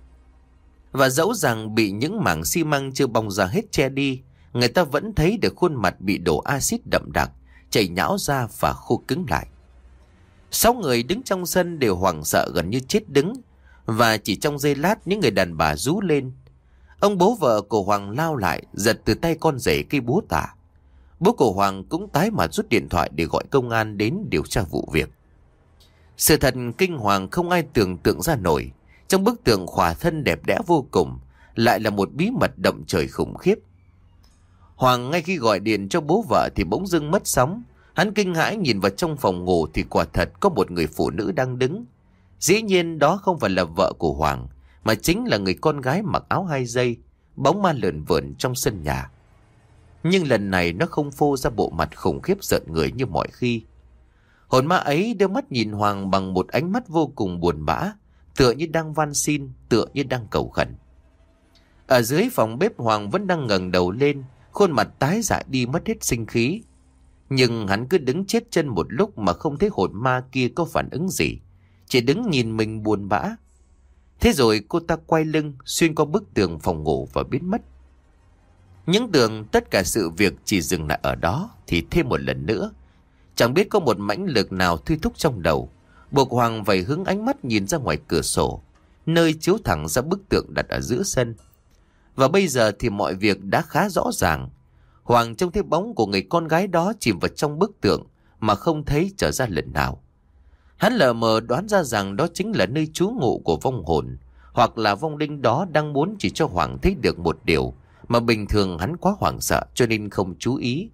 A: Và dẫu rằng bị những mảng xi măng chưa bong ra hết che đi, người ta vẫn thấy được khuôn mặt bị đổ axit đậm đặc, chảy nhão ra và khô cứng lại. Sáu người đứng trong sân đều hoảng sợ gần như chết đứng, và chỉ trong giây lát những người đàn bà rú lên. Ông bố vợ của Hoàng lao lại giật từ tay con rể cây búa tạ. Bố của Hoàng cũng tái mặt rút điện thoại để gọi công an đến điều tra vụ việc. Sự thật kinh hoàng không ai tưởng tượng ra nổi. Trong bức tượng khỏa thân đẹp đẽ vô cùng lại là một bí mật động trời khủng khiếp. Hoàng ngay khi gọi điện cho bố vợ thì bỗng dưng mất sóng. Hắn kinh hãi nhìn vào trong phòng ngủ thì quả thật có một người phụ nữ đang đứng. Dĩ nhiên đó không phải là vợ của Hoàng, mà chính là người con gái mặc áo hai dây, bóng ma lượn vượn trong sân nhà. Nhưng lần này nó không phô ra bộ mặt khủng khiếp rợn người như mọi khi. Hồn ma ấy đưa mắt nhìn Hoàng bằng một ánh mắt vô cùng buồn bã, tựa như đang van xin, tựa như đang cầu khẩn. Ở dưới phòng bếp, Hoàng vẫn đang ngẩng đầu lên, khuôn mặt tái dại đi mất hết sinh khí. Nhưng hắn cứ đứng chết chân một lúc mà không thấy hồn ma kia có phản ứng gì, chỉ đứng nhìn mình buồn bã. Thế rồi cô ta quay lưng xuyên qua bức tường phòng ngủ và biến mất. Những tưởng tất cả sự việc chỉ dừng lại ở đó thì thêm một lần nữa, chẳng biết có một mãnh lực nào thôi thúc trong đầu, buộc Hoàng phải hướng ánh mắt nhìn ra ngoài cửa sổ, nơi chiếu thẳng ra bức tượng đặt ở giữa sân. Và bây giờ thì mọi việc đã khá rõ ràng. Hoàng trông thấy bóng của người con gái đó chìm vào trong bức tượng mà không thấy trở ra lần nào. Hắn lờ mờ đoán ra rằng đó chính là nơi trú ngụ của vong hồn, hoặc là vong linh đó đang muốn chỉ cho Hoàng thấy được một điều mà bình thường hắn quá hoảng sợ cho nên không chú ý.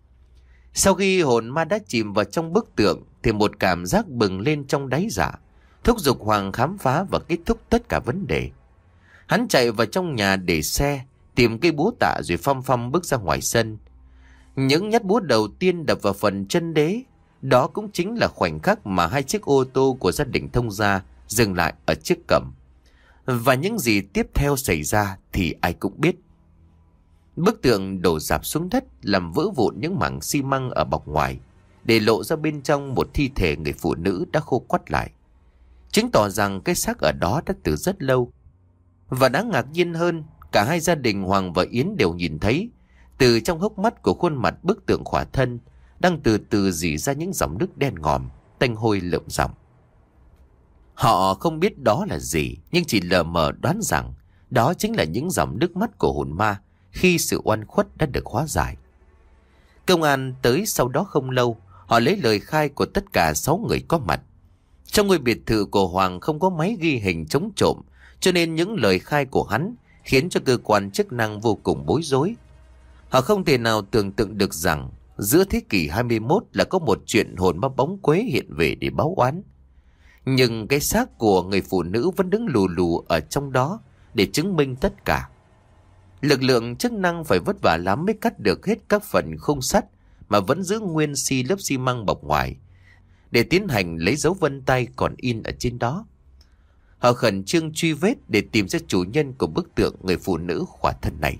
A: Sau khi hồn ma đã chìm vào trong bức tượng thì một cảm giác bừng lên trong đáy dạ, thúc giục Hoàng khám phá và kết thúc tất cả vấn đề. Hắn chạy vào trong nhà để xe, tìm cây búa tạ rồi phăm phăm bước ra ngoài sân. Những nhát búa đầu tiên đập vào phần chân đế. Đó cũng chính là khoảnh khắc mà hai chiếc ô tô của gia đình Thông Gia dừng lại ở trước cổng. Và những gì tiếp theo xảy ra thì ai cũng biết. Bức tượng đổ rạp xuống đất, làm vỡ vụn những mảng xi măng ở bọc ngoài, để lộ ra bên trong một thi thể người phụ nữ đã khô quắt lại, chứng tỏ rằng cái xác ở đó đã từ rất lâu. Và đáng ngạc nhiên hơn, cả hai gia đình Hoàng và Yến đều nhìn thấy, từ trong hốc mắt của khuôn mặt bức tượng khỏa thân đang từ từ rỉ ra những dòng nước đen ngòm, tanh hôi lợm giọng. Họ không biết đó là gì, nhưng chỉ lờ mờ đoán rằng đó chính là những dòng nước mắt của hồn ma khi sự oan khuất đã được hóa giải. Công an tới sau đó không lâu, họ lấy lời khai của tất cả sáu người có mặt. Trong ngôi biệt thự của Hoàng không có máy ghi hình chống trộm, cho nên những lời khai của hắn khiến cho cơ quan chức năng vô cùng bối rối. Họ không thể nào tưởng tượng được rằng giữa thế kỷ hai mươi mốt là có một chuyện hồn ma bóng quế hiện về để báo oán. Nhưng cái xác của người phụ nữ vẫn đứng lù lù ở trong đó để chứng minh tất cả. Lực lượng chức năng phải vất vả lắm mới cắt được hết các phần khung sắt mà vẫn giữ nguyên xi lớp xi măng bọc ngoài, để tiến hành lấy dấu vân tay còn in ở trên đó. Họ khẩn trương truy vết để tìm ra chủ nhân của bức tượng người phụ nữ khỏa thân này.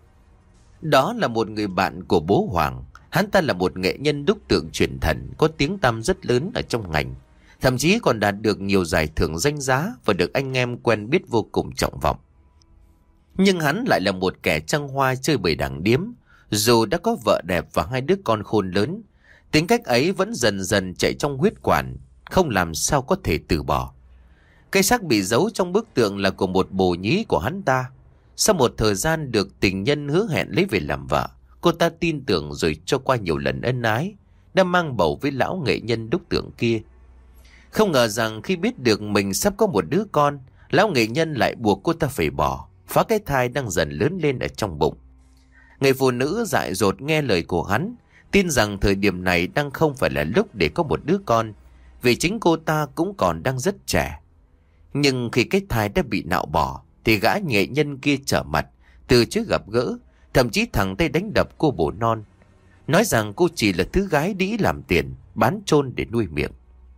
A: Đó là một người bạn của bố Hoàng. Hắn ta là một nghệ nhân đúc tượng truyền thần, có tiếng tăm rất lớn ở trong ngành, thậm chí còn đạt được nhiều giải thưởng danh giá và được anh em quen biết vô cùng trọng vọng. Nhưng hắn lại là một kẻ trăng hoa chơi bời đảng điếm. Dù đã có vợ đẹp và hai đứa con khôn lớn, tính cách ấy vẫn dần dần chạy trong huyết quản, không làm sao có thể từ bỏ. Cây xác bị giấu trong bức tượng là của một bồ nhí của hắn ta. Sau một thời gian được tình nhân hứa hẹn lấy về làm vợ, cô ta tin tưởng rồi cho qua nhiều lần ân ái, đã mang bầu với lão nghệ nhân đúc tượng kia. Không ngờ rằng khi biết được mình sắp có một đứa con, lão nghệ nhân lại buộc cô ta phải bỏ, phá cái thai đang dần lớn lên ở trong bụng. Người phụ nữ dại dột nghe lời của hắn, tin rằng thời điểm này đang không phải là lúc để có một đứa con, vì chính cô ta cũng còn đang rất trẻ. Nhưng khi cái thai đã bị nạo bỏ, thì gã nghệ nhân kia trở mặt, từ chối gặp gỡ, thậm chí thẳng tay đánh đập cô bồ non, nói rằng cô chỉ là thứ gái đĩ làm tiền, bán chôn để nuôi miệng.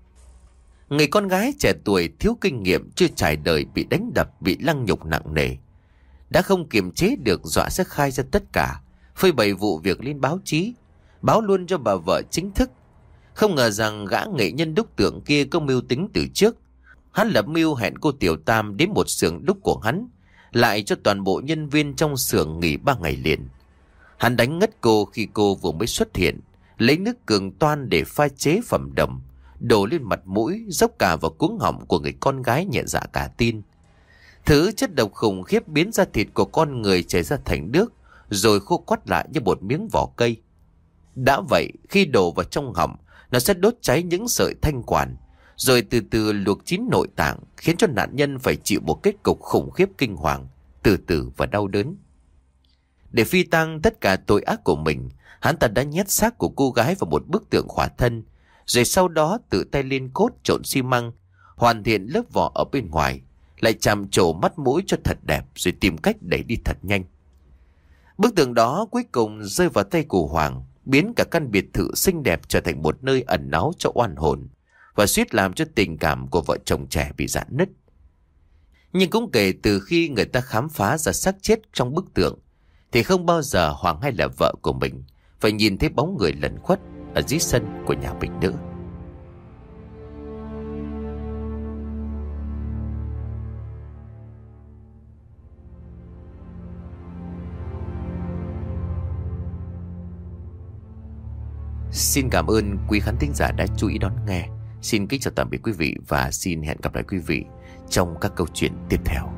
A: Người con gái trẻ tuổi thiếu kinh nghiệm, chưa trải đời, bị đánh đập, bị lăng nhục nặng nề, đã không kiềm chế được, dọa sẽ khai ra tất cả, phơi bày vụ việc lên báo chí, báo luôn cho bà vợ chính thức. Không ngờ rằng gã nghệ nhân đúc tượng kia có mưu tính từ trước. Hắn lập mưu hẹn cô Tiểu Tam đến một xưởng đúc của hắn, lại cho toàn bộ nhân viên trong xưởng nghỉ ba ngày liền. Hắn đánh ngất cô khi cô vừa mới xuất hiện, lấy nước cường toan để pha chế phẩm đồng, đổ lên mặt mũi, dốc cả vào cuống họng của người con gái nhẹ dạ cả tin. Thứ chất độc khủng khiếp biến ra thịt của con người chảy ra thành nước, rồi khô quắt lại như một miếng vỏ cây. Đã vậy, khi đổ vào trong họng, nó sẽ đốt cháy những sợi thanh quản, rồi từ từ luộc chín nội tạng, khiến cho nạn nhân phải chịu một kết cục khủng khiếp kinh hoàng, từ từ và đau đớn. Để phi tang tất cả tội ác của mình, hắn ta đã nhét xác của cô gái vào một bức tượng khỏa thân, rồi sau đó tự tay lên cốt trộn xi măng, hoàn thiện lớp vỏ ở bên ngoài, lại chạm trổ mắt mũi cho thật đẹp, rồi tìm cách đẩy đi thật nhanh. Bức tượng đó cuối cùng rơi vào tay của Hoàng, biến cả căn biệt thự xinh đẹp trở thành một nơi ẩn náu cho oan hồn, và suýt làm cho tình cảm của vợ chồng trẻ bị rạn nứt. Nhưng cũng kể từ khi người ta khám phá ra xác chết trong bức tượng, thì không bao giờ Hoàng hay là vợ của mình phải nhìn thấy bóng người lẩn khuất ở dưới sân của nhà mình nữa. Xin cảm ơn quý khán thính giả đã chú ý đón nghe. Xin kính chào tạm biệt quý vị và xin hẹn gặp lại quý vị trong các câu chuyện tiếp theo.